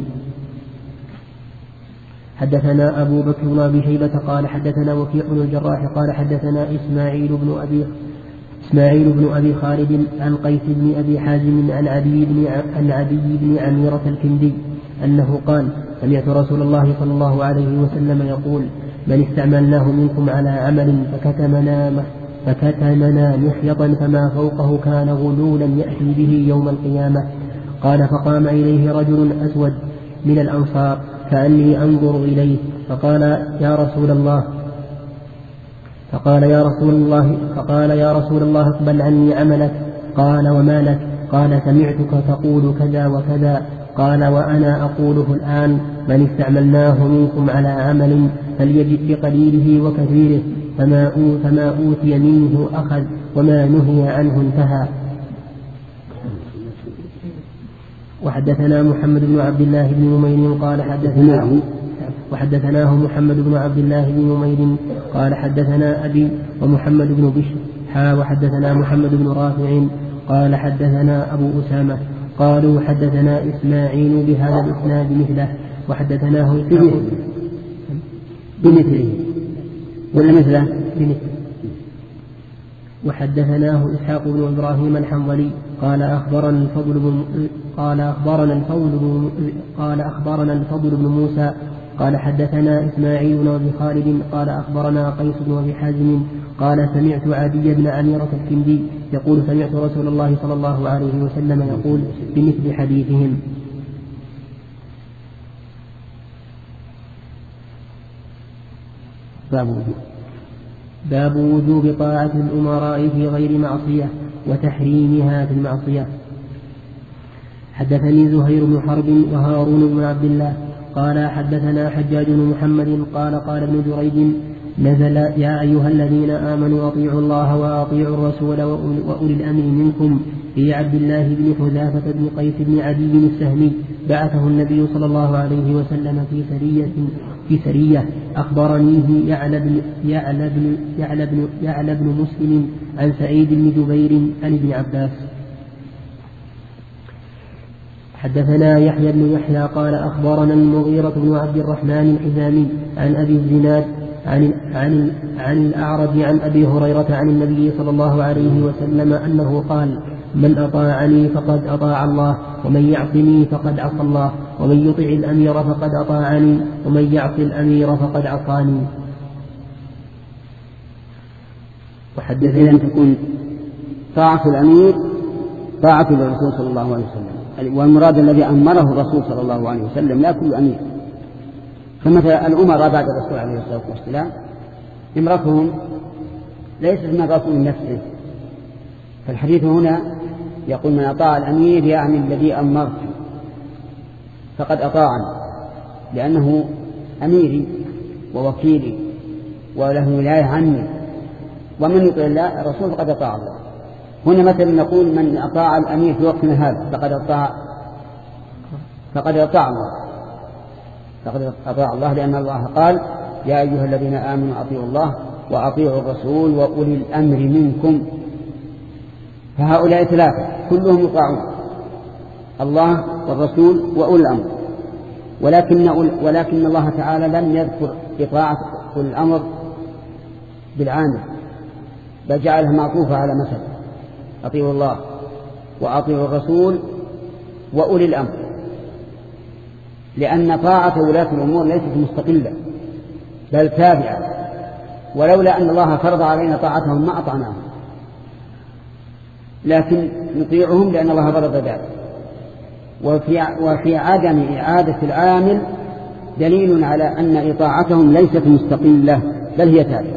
[SPEAKER 3] حدثنا أبو بكر بن أبي شيبة قال حدثنا وكيع بن الجراح قال حدثنا إسماعيل بن أبي إسماعيل بن أبي خالد عن قيس بن أبي حازم عن عدي بن عن عدي بن عميرة الكندي أنه قال سمعت رسول الله صلى الله عليه وسلم يقول من استعملناه منكم على عمل فكتمنا فكتمنا محيطا فما فوقه كان غلولا يأتي به يوم القيامة. قال فقام إليه رجل أسود من الأنصار كأني أنظر إليه فقال يا رسول الله فقال يا رسول الله فقال يا رسول الله اقبل عني عملك. قال وما لك؟ قال سمعتك تقول كذا وكذا. قال وأنا أقوله الآن من استعملناه منكم على عمل فليجد بقليله وكثيره فما فما أوتي منه أخذ وما نهي عنه انتهى. وحدثنا محمد بن عبد الله بن نمير قال حدثناه وحدثناه محمد بن عبد الله بن نمير قال حدثنا أبي ومحمد بن بشر حا وحدثنا محمد بن رافع قال حدثنا أبو أسامة قالوا حدثنا إسماعيل بهذا الإسناد مثله وحدثناه
[SPEAKER 1] بمثله ولا مثله
[SPEAKER 3] بمثله وحدثناه إسحاق بن إبراهيم الحنظلي قال أخبرنا الفضل بن قال أخبرنا الفضل بن قال أخبرنا الفضل بن موسى قال حدثنا إسماعيل بن أبي خالد قال أخبرنا قيس بن أبي حازم قال سمعت عدي بن عميرة الكندي يقول سمعت رسول الله صلى الله عليه وسلم يقول بمثل حديثهم. باب وجوب طاعة الأمراء في غير معصية وتحريمها في المعصية. حدثني زهير بن حرب وهارون بن عبد الله قال حدثنا حجاج بن محمد قال قال ابن جريج نزل يا أيها الذين آمنوا أطيعوا الله وأطيعوا الرسول وأولي الأمر منكم في عبد الله بن حذافة بن قيس بن عدي السهمي بعثه النبي صلى الله عليه وسلم في سرية في سرية أخبرنيه يعلى بن يعلى بن يعلى بن يعلى بن مسلم عن سعيد بن جبير عن ابن عباس. حدثنا يحيى بن يحيى قال أخبرنا المغيرة بن عبد الرحمن الحزامي عن أبي الزناد عن عن عن الأعرج عن أبي هريرة عن النبي صلى الله عليه وسلم أنه قال من أطاعني فقد أطاع الله ومن يعصني فقد عصى الله ومن يطع الأمير فقد أطاعني ومن يعص الأمير فقد عصاني.
[SPEAKER 1] وحدثنا أن تكون طاعة الأمير طاعة للرسول صلى الله عليه وسلم، والمراد الذي أمره الرسول صلى الله عليه وسلم لا كل أمير. فمثلا الأمراء بعد الرسول عليه الصلاة والسلام امرتهم ليست من الرسول نفسه، فالحديث هنا يقول من أطاع الأمير يعني الذي أمرت فقد أطاعني لأنه أميري ووكيلي وله ولاية عني، ومن يطيع الله الرسول فقد أطاع الله. هنا مثلا نقول من أطاع الأمير في وقتنا هذا فقد أطاع فقد أطاع الله فقد أطاع الله لأن الله قال يا أيها الذين آمنوا أطيعوا الله وأطيعوا الرسول وأولي الأمر منكم، فهؤلاء ثلاثة كلهم يطاعون الله والرسول وأولي الأمر، ولكن ولكن الله تعالى لم يذكر إطاعة أولي الأمر بالعامل، بل جعلها معطوفة على مثل أطيعوا الله وأطيعوا الرسول وأولي الأمر، لأن طاعة ولاة الأمور ليست مستقلة بل تابعة، ولولا أن الله فرض علينا طاعتهم ما أطعناهم، لكن نطيعهم لأن الله فرض ذلك. وفي, وفي عدم إعادة العامل دليل على أن إطاعتهم ليست مستقلة بل هي تابعة.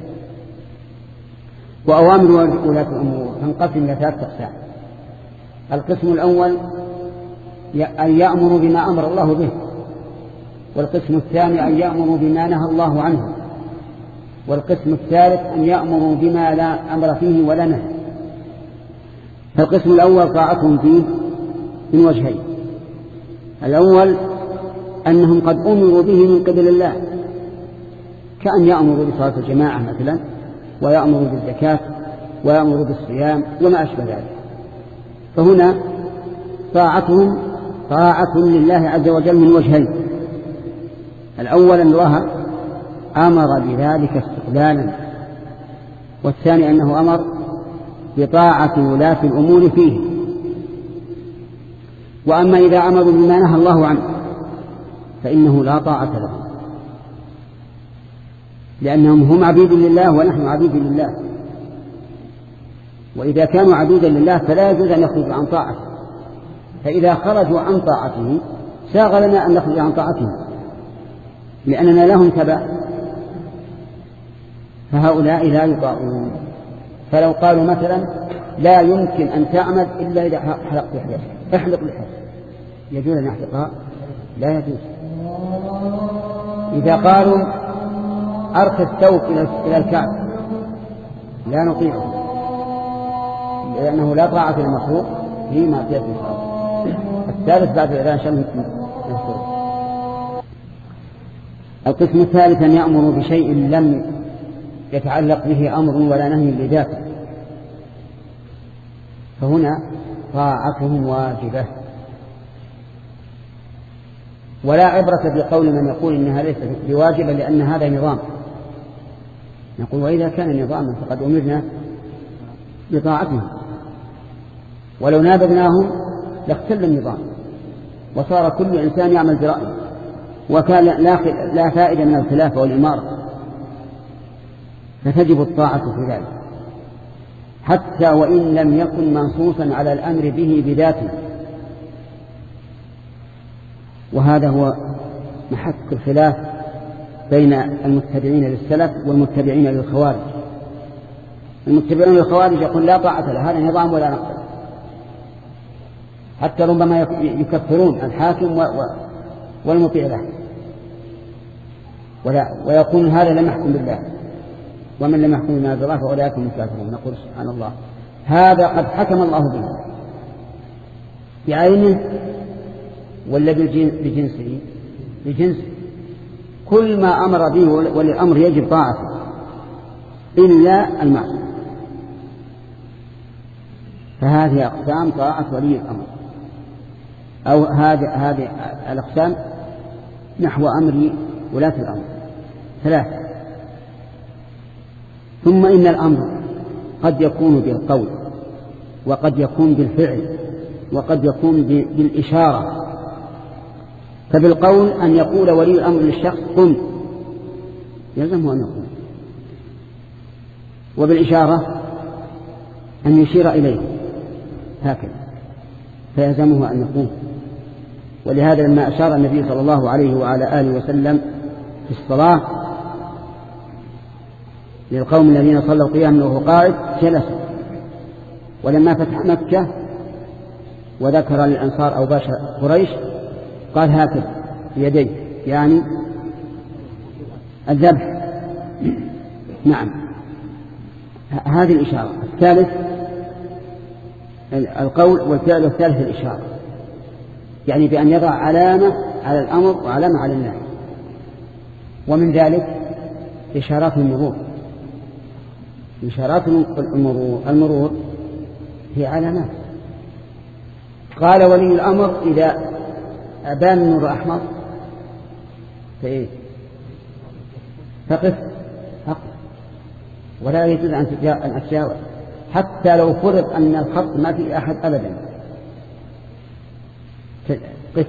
[SPEAKER 1] وأوامر ولاة الأمور تنقسم إلى ثلاثة أقسام. القسم الأول أن يأمروا بما أمر الله به، والقسم الثاني أن يأمروا بما نهى الله عنه، والقسم الثالث أن يأمروا بما لا أمر فيه ولا نهى. فالقسم الأول طاعتهم فيه من وجهين: الأول أنهم قد أمروا به من قبل الله، كأن يأمروا بصلاة الجماعة مثلا، ويأمروا بالزكاة، ويأمروا بالصيام وما أشبه ذلك. فهنا طاعتهم طاعة لله عز وجل من وجهين: الأول أن الله أمر بذلك استقلالا، والثاني أنه أمر بطاعة ولاة الأمور فيه. وأما إذا أمروا بما نهى الله عنه فإنه لا طاعة له، لأنهم هم عبيد لله ونحن عبيد لله، وإذا كانوا عبيدا لله فلا يجوز أن يخرجوا عن طاعته، فإذا خرجوا عن طاعته ساغ لنا أن نخرج عن طاعته، لأننا لهم تبع، فهؤلاء لا يطاعون. فلو قالوا مثلا لا يمكن أن تعمد إلا إذا حلقت لحيتك، احلق لحيتك، يجوز أن يحلقها؟ لا يجوز. إذا قالوا أرخ الثوب إلى الكعب لا نطيعه، لأنه لا طاعة للمخلوق في معصية الخالق. الثالث بعد الإذان شمس الصوت. القسم الثالث أن يأمر بشيء لم يتعلق به أمر ولا نهي لذاته، فهنا طاعتهم واجبة. ولا عبرة بقول من يقول إنها ليست بواجبة لأن هذا نظام. نقول وإذا كان نظاما فقد أمرنا بطاعتهم، ولو نابذناهم لاختل النظام وصار كل إنسان يعمل برأيه، وكان لا فائدة من الخلافة والإمارة، فتجب الطاعة في ذلك حتى وإن لم يكن منصوصا على الأمر به بذاته. وهذا هو محك الخلاف بين المتبعين للسلف والمتبعين للخوارج. المتبعين للخوارج يقول لا طاعة له، هذا نظام ولا نقبل، حتى ربما يكفرون الحاكم والمطيع له، ويقول هذا لم يحكم بالله، ومن لم يحكم بما أنزل الله فأولئك هم الكافرون. نقول سبحان الله، هذا قد حكم الله به بعينه ولا بجنسه؟ بجنسه. كل ما أمر به وللأمر يجب طاعته إلا المعصية. فهذه أقسام طاعة ولي الأمر، أو هذه هذه الأقسام نحو أمر ولاة الأمر ثلاثة. ثم إن الأمر قد يكون بالقول، وقد يكون بالفعل، وقد يكون بالإشارة. فبالقول أن يقول ولي الأمر للشخص قم، يلزمه أن يقوم. وبالإشارة أن يشير إليه هكذا فيلزمه أن يقوم. ولهذا لما أشار النبي صلى الله عليه وعلى آله وسلم في الصلاة للقوم الذين صلوا قياما وهو قاعد جلس. ولما فتح مكة وذكر للأنصار أو باشر قريش قال هكذا بيديه، يعني الذبح. نعم، هذه الإشارة. الثالث القول، والفعل الثالث الإشارة، يعني بأن يضع علامة على الأمر وعلامة على النهي. ومن ذلك إشارات المرور. إشارات المرور المرور هي علامات. قال ولي الأمر إذا أبان النور أحمر فإيه؟ فقف فقف، ولا يجوز أن أتجاوز حتى لو فرض أن الخط ما في أحد أبدا. قف.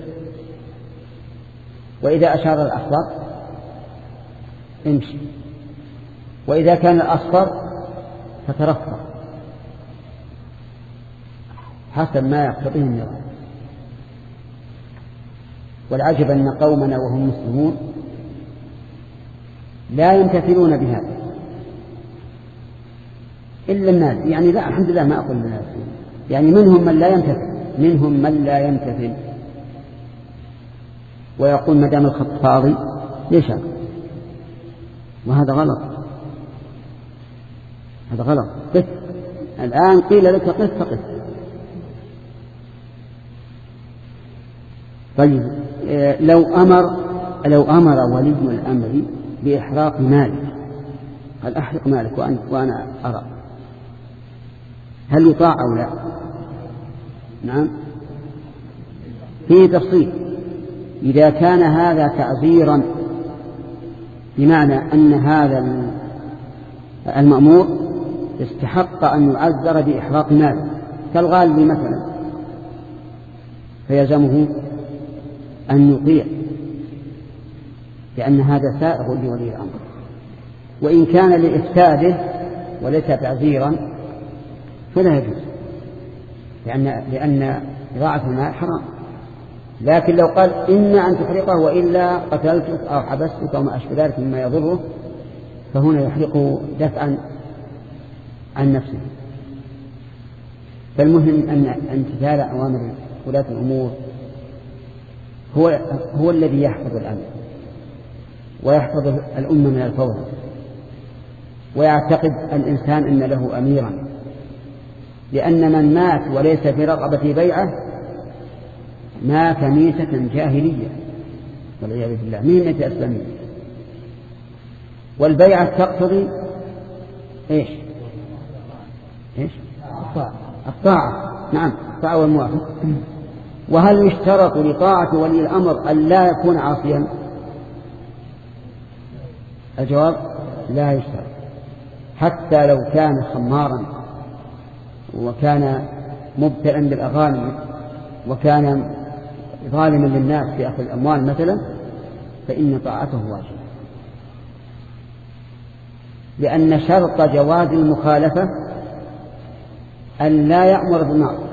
[SPEAKER 1] وإذا أشار الأخضر امشي، وإذا كان الأصفر فترفق حسب ما يقتضيه النظام. والعجب أن قومنا وهم مسلمون لا يمتثلون بهذا إلا الناس، يعني لا الحمد لله ما أقول الناس، يعني منهم من لا يمتثل منهم من لا يمتثل ويقول ما دام الخط فاضي ليش هذا؟ وهذا غلط، هذا غلط. قف. الآن قيل لك قف فقف. طيب لو أمر لو أمر ولي الأمر بإحراق مالك، قال أحرق مالك وأنا, وأنا أرى، هل يطاع أو لا؟ نعم، فيه تفصيل. إذا كان هذا تعزيرا بمعنى أن هذا المأمور استحق أن يعذر بإحراق ماله كالغالب مثلا، فيلزمه أن يطيع لأن هذا سائغ لولي الأمر. وإن كان لإفساده وليس تعزيرا فلا يجوز، لأن لأن إضاعة المال حرام. لكن لو قال إما أن تحرقه وإلا قتلتك أو حبستك أو ما أشبه ذلك مما يضره فهنا يحرقه دفعا عن نفسه. فالمهم أن امتثال أوامر ولاة الأمور هو, هو الذي يحفظ الأمن ويحفظ الأمة من الفوضى، ويعتقد الإنسان أن له أميرا، لأن من مات وليس في رقبة بيعة مات ميتة جاهلية والعياذ بالله، ميتة أسلامية. والبيعة تقتضي إيش إيش الطاعة، نعم الطاعة والموافقة. وهل يشترط لطاعة ولي الأمر أن لا يكون عاصيا؟ الجواب لا يشترط، حتى لو كان خمارا وكان مبتلًا بالأغاني وكان ظالما للناس في أخذ الأموال مثلا، فإن طاعته واجبة، لأن شرط جواز المخالفة أن لا يأمر بالمعروف.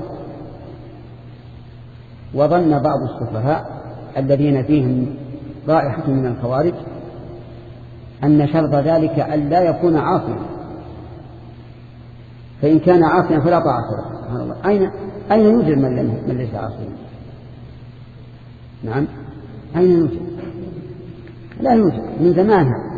[SPEAKER 1] وظن بعض السفهاء الذين فيهم رائحة من الخوارج أن شرط ذلك أن لا يكون عاصيا، فإن كان عاصيا فلا طاعة له. سبحان الله، أين أين يوجد من, من ليس عاصيا؟ نعم أين يوجد؟ لا يوجد من زمانها.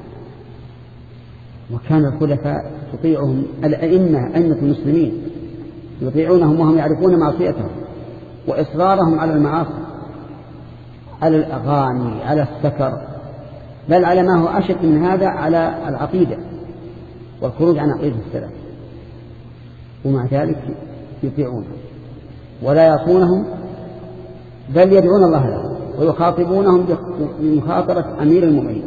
[SPEAKER 1] وكان الخلفاء تطيعهم الأئمة أئمة المسلمين يطيعونهم وهم يعرفون معصيتهم وإصرارهم على المعاصي، على الأغاني، على السكر، بل على ما هو أشد من هذا، على العقيدة والخروج عن عقيدة السلف، ومع ذلك يطيعونهم ولا يعصونهم، بل يدعون الله لهم ويخاطبونهم بمخاطرة أمير المؤمنين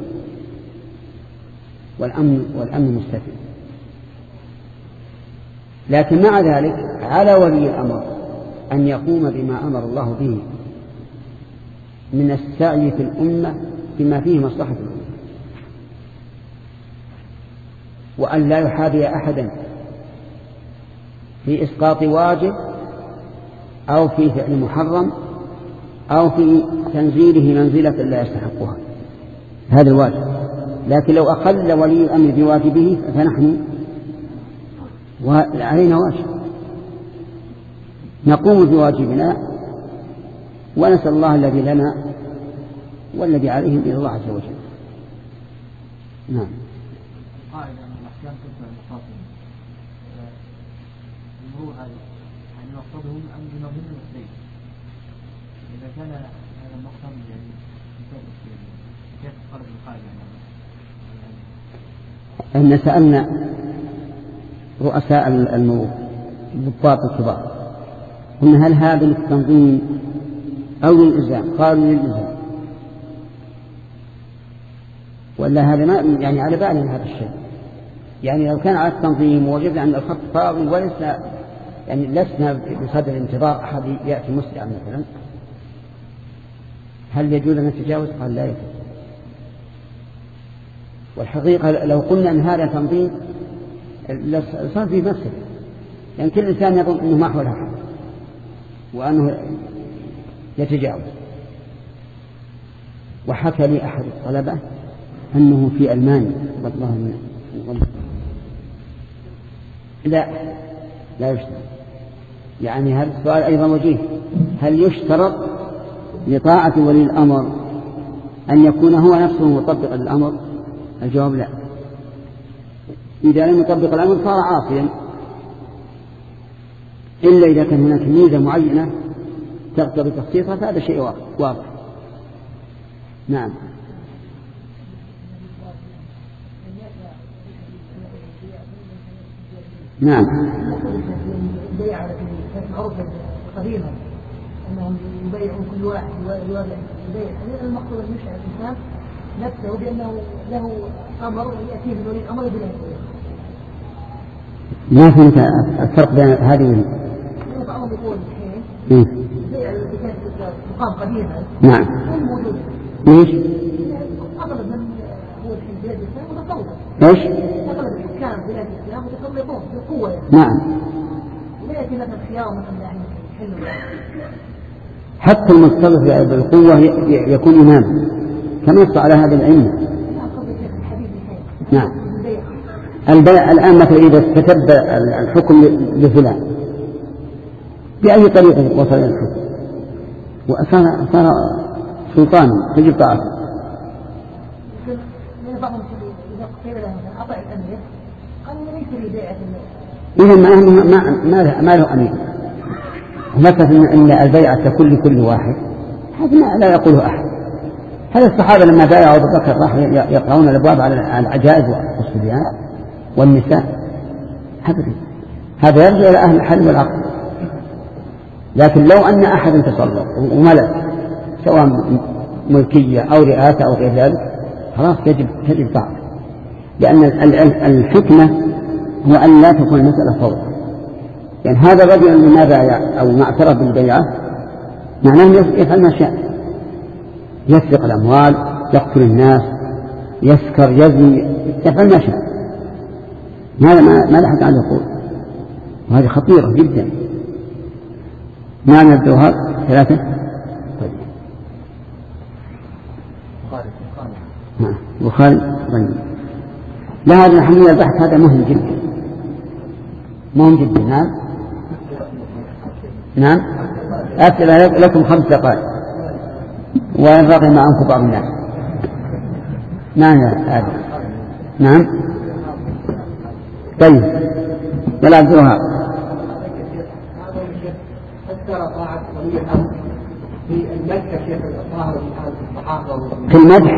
[SPEAKER 1] والأمن والأمن مستفيد. لكن مع ذلك على ولي الأمر أن يقوم بما أمر الله به من السعي في الأمة بما فيه مصلحة الأمة، وأن لا يحابي أحدا في إسقاط واجب أو في فعل محرم أو في تنزيله منزلة لا يستحقها، هذا الواجب. لكن لو أقل ولي الأمر بواجبه فنحن علينا واجب، نقوم بواجبنا ونسأل الله الذي لنا والذي عليهم إلى الله عز وجل. نعم.
[SPEAKER 2] قاعدة من الأحكام تتبع المقاصد، المرور هذه يعني مقصدهم أن ينظموا السيد، إذا كان هذا المقصد يعني كيف تقرب القاعدة؟
[SPEAKER 1] أن سألنا رؤساء المرور بالضبط الكبار قلنا هل هذا للتنظيم أو للإلزام؟ قالوا للإلزام، ولا هذا ما يعني على بالنا هذا الشيء. يعني لو كان على التنظيم ووجدنا أن الخط فاضي ولسنا يعني لسنا بصدد انتظار أحد يأتي مسرعا مثلا، هل يجوز أن نتجاوز؟ قال لا يجوز. والحقيقة لو قلنا أن هذا تنظيم صار في مفسدة، يعني كل إنسان يظن أنه ما حولها حد وأنه يتجاوز. وحكى لي أحد الطلبة أنه في ألمانيا والله من لا لا يشترط. يعني هذا السؤال أيضا وجيه، هل يشترط لطاعة ولي الأمر أن يكون هو نفسه مطبقا للأمر؟ الجواب لا. إذا لم يطبق الأمر صار عاصيا، إلا إذا كان هناك ميزة معينة تقتضي تخصيصها فهذا شيء واضح. نعم. نعم.
[SPEAKER 2] البيعة التي كانت معروفة قديما أنهم يبيعون كل واحد يواجه البيع، المقصود أن يشعر الإنسان نفسه بأنه له أمر يأتيه من ولي الأمر بلا يقول.
[SPEAKER 1] ما فهمت الفرق بين هذه؟
[SPEAKER 2] بعضهم يقول الحين
[SPEAKER 1] البيع
[SPEAKER 2] التي كانت تقام قديما
[SPEAKER 1] نعم
[SPEAKER 2] غير موجودة.
[SPEAKER 1] ليش؟
[SPEAKER 2] أغلب من هو الحين بلاد الإسلام متطور.
[SPEAKER 1] ايش؟
[SPEAKER 2] أغلب الحكام بلاد الإسلام متسلطون بالقوة يعني.
[SPEAKER 1] نعم.
[SPEAKER 2] ولا يأتي مثلا خيار مثلا يعني حلو
[SPEAKER 1] حتى المتصرف بالقوة يكون إمام كما نص على هذا العلم. نعم. البيع الآن مثلا إذا استتب الحكم لفلان بأي طريقة وصل إلى الحكم وصار صار سلطان تجب طاعته. إذا ما ما ما ما له أمين. مثلا إن البيعة تكون لكل واحد هذا لا يقوله أحد. هذا الصحابة لما بايعوا أبو بكر راحوا يقرؤون الأبواب على العجائز والصبيان والنساء. هذا يرجع إلى أهل الحل والعقل. لكن لو أن أحد تسلط وملك سواء ملكية أو رئاسة أو غير ذلك خلاص يجب تجب طاعته. لأن الحكمة هو أن لا تكون المسألة فوضى. يعني هذا الرجل ما بايع أو ما اعترف بالبيعة معناه يفعل ما شاء، يسرق الأموال، يقتل الناس، يسكر، يزني، يفعل ما شاء. هذا ما لا أحد عنه يقول، وهذه خطيرة جدا. معنى الجوهر ثلاثة. طيب. بخاري طيب. لا هذا نحن البحث هذا مهم جدا مهم جدا. نعم نعم. أسئلة لكم خمس دقائق وإن رغم عنكم بعض الناس. نعم هذا نعم. طيب ولا عبد الوهاب
[SPEAKER 2] في المدح شيخ الطاهر الصحابة
[SPEAKER 1] في المدح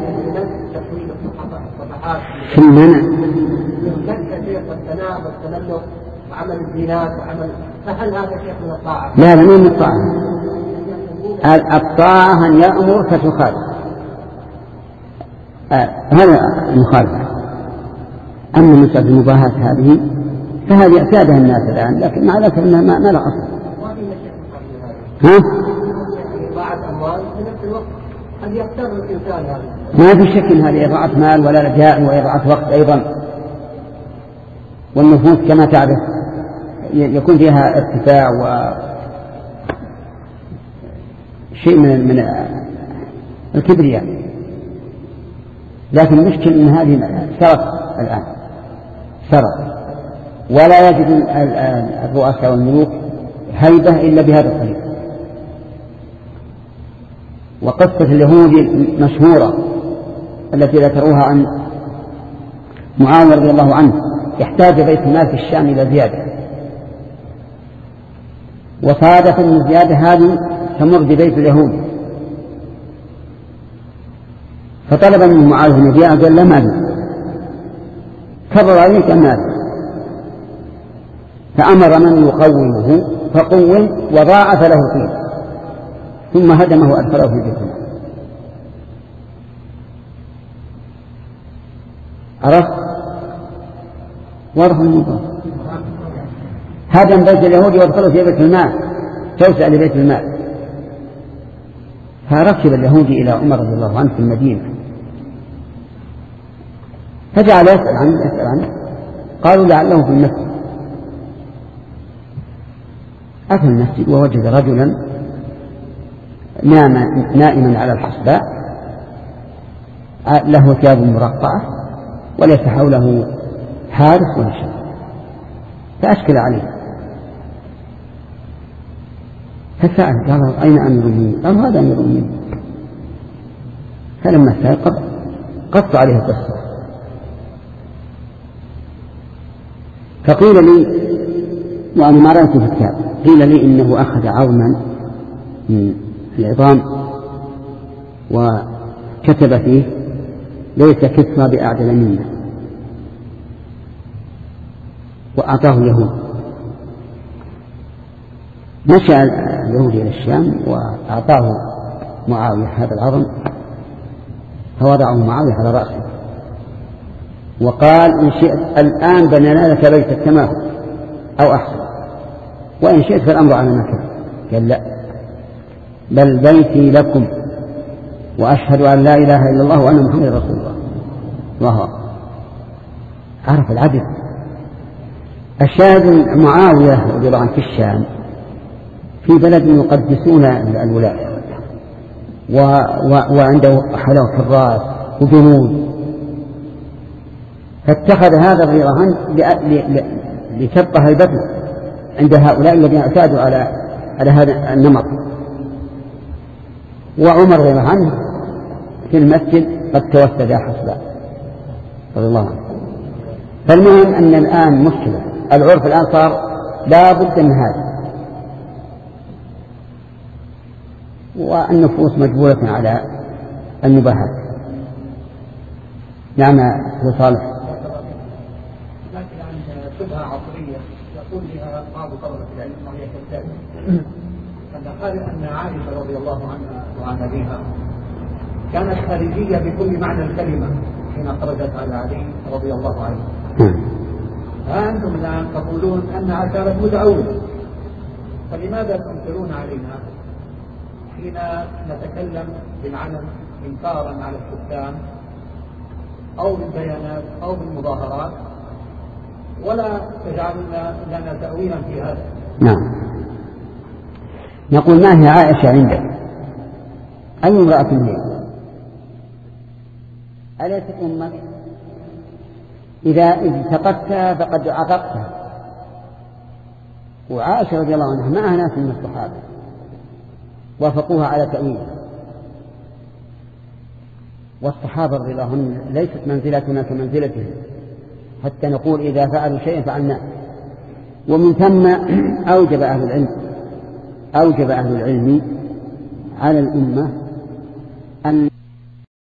[SPEAKER 1] في المنع
[SPEAKER 2] المدح شيخ الثناء والتملك وعمل الزينات وعمل فهل هذا شيخ من الطاعة؟
[SPEAKER 1] لا لا من الطاعة. الطاعة أن يأمر فتخالف آه هذا المخالفة. أما مسألة المباهاة هذه فهذه اعتادها الناس الآن لكن مع ذلك ما ما له أصل. ها؟
[SPEAKER 2] إضاعة أموال في نفس الوقت قد يختار الإنسان هذا.
[SPEAKER 1] ما في شك إن هذه إضاعة مال ولا رجاء وإضاعة وقت أيضا. والنفوس كما تعرف يكون فيها ارتفاع و شيء من من الكبرياء. لكن المشكلة أن هذه سرت الآن سرت ولا يجد الرؤساء والملوك هيبة إلا بهذا الطريق. وقصة اليهود مشهورة التي ذكروها عن معاوية رضي الله عنه يحتاج بيت المال في الشام إلى زيادة وصادف أن الزيادة هذه تمر ببيت اليهود فطلب من معاوية أن يبيع قال لا مال كرر عليك المال فأمر من يقومه فقوم وضاعف له فيه ثم هدمه وأدخله في بيته. عرفت؟ واضح الموضوع. هدم بيت اليهود وادخله في بيت المال توسع لبيت المال. فركب اليهودي إلى عمر رضي الله عنه في المدينة فجعل يسأل عنه يسأل عنه قالوا لعله في المسجد. أتى المسجد ووجد رجلا نام نائما على الحصباء له ثياب مرقعة وليس حوله حارس ولا شيء فأشكل عليه فسأل قال أين أمير المؤمنين؟ قال هذا أمير المؤمنين. فلما استيقظ قص عليه قصة فقيل لي وأنا ما رأيت في الكتاب قيل لي إنه أخذ عظما من العظام وكتب فيه ليس كسرى بأعدل منا وأعطاه اليهود. مشى اليهود إلى الشام وأعطاه معاوية هذا العظم فوضعه معاوية على رأسه وقال إن شئت الآن بنينا لك بيتك كما هو أو أحسن وإن شئت فالأمر على ما كان. قال لا بل بيتي لكم وأشهد أن لا إله إلا الله وأن محمد رسول الله. الله عرف العدل. الشاهد معاوية رضي الله عنه في الشام في بلد يقدسون الولاء و... و... وعنده حلاوة الرأس وجنود، فاتخذ هذا الرهان لتبقى هيبته عند هؤلاء الذين اعتادوا على على هذا النمط. وعمر رضي الله عنه في المسجد قد توسد حسبا رضي الله عنه. فالمهم أن الآن مشكلة، العرف الآن صار لا بد من هذا، والنفوس مجبولة على المباحات. نعم يا صالح.
[SPEAKER 2] لكن عن شبهة عصرية يقول بها بعض طلبة العلم وهي كالتالي: أن عائشة رضي الله عنها وعن أبيها كانت خارجية بكل معنى الكلمة حين خرجت على علي رضي الله عنه. فأنتم الآن تقولون أنها كانت متعودة، فلماذا تنكرون علينا حين نتكلم بالعلم إنكارا على الحكام أو بالبيانات أو بالمظاهرات، ولا تجعلون لنا تأويلا في هذا؟
[SPEAKER 1] نعم، نقول: ما هي عائشة عندك؟ أي امرأة هي؟ أليست أمك؟ إذا التقتها فقد عتقتها. وعائشة رضي الله عنها معها ناس من الصحابة وافقوها على تأويلها، والصحابة رضي الله عنهم ليست منزلتنا كمنزلتهم حتى نقول إذا فعلوا شيئا فعلناه. ومن ثم أوجب أهل العلم أوجب أهل العلم على الأمة أن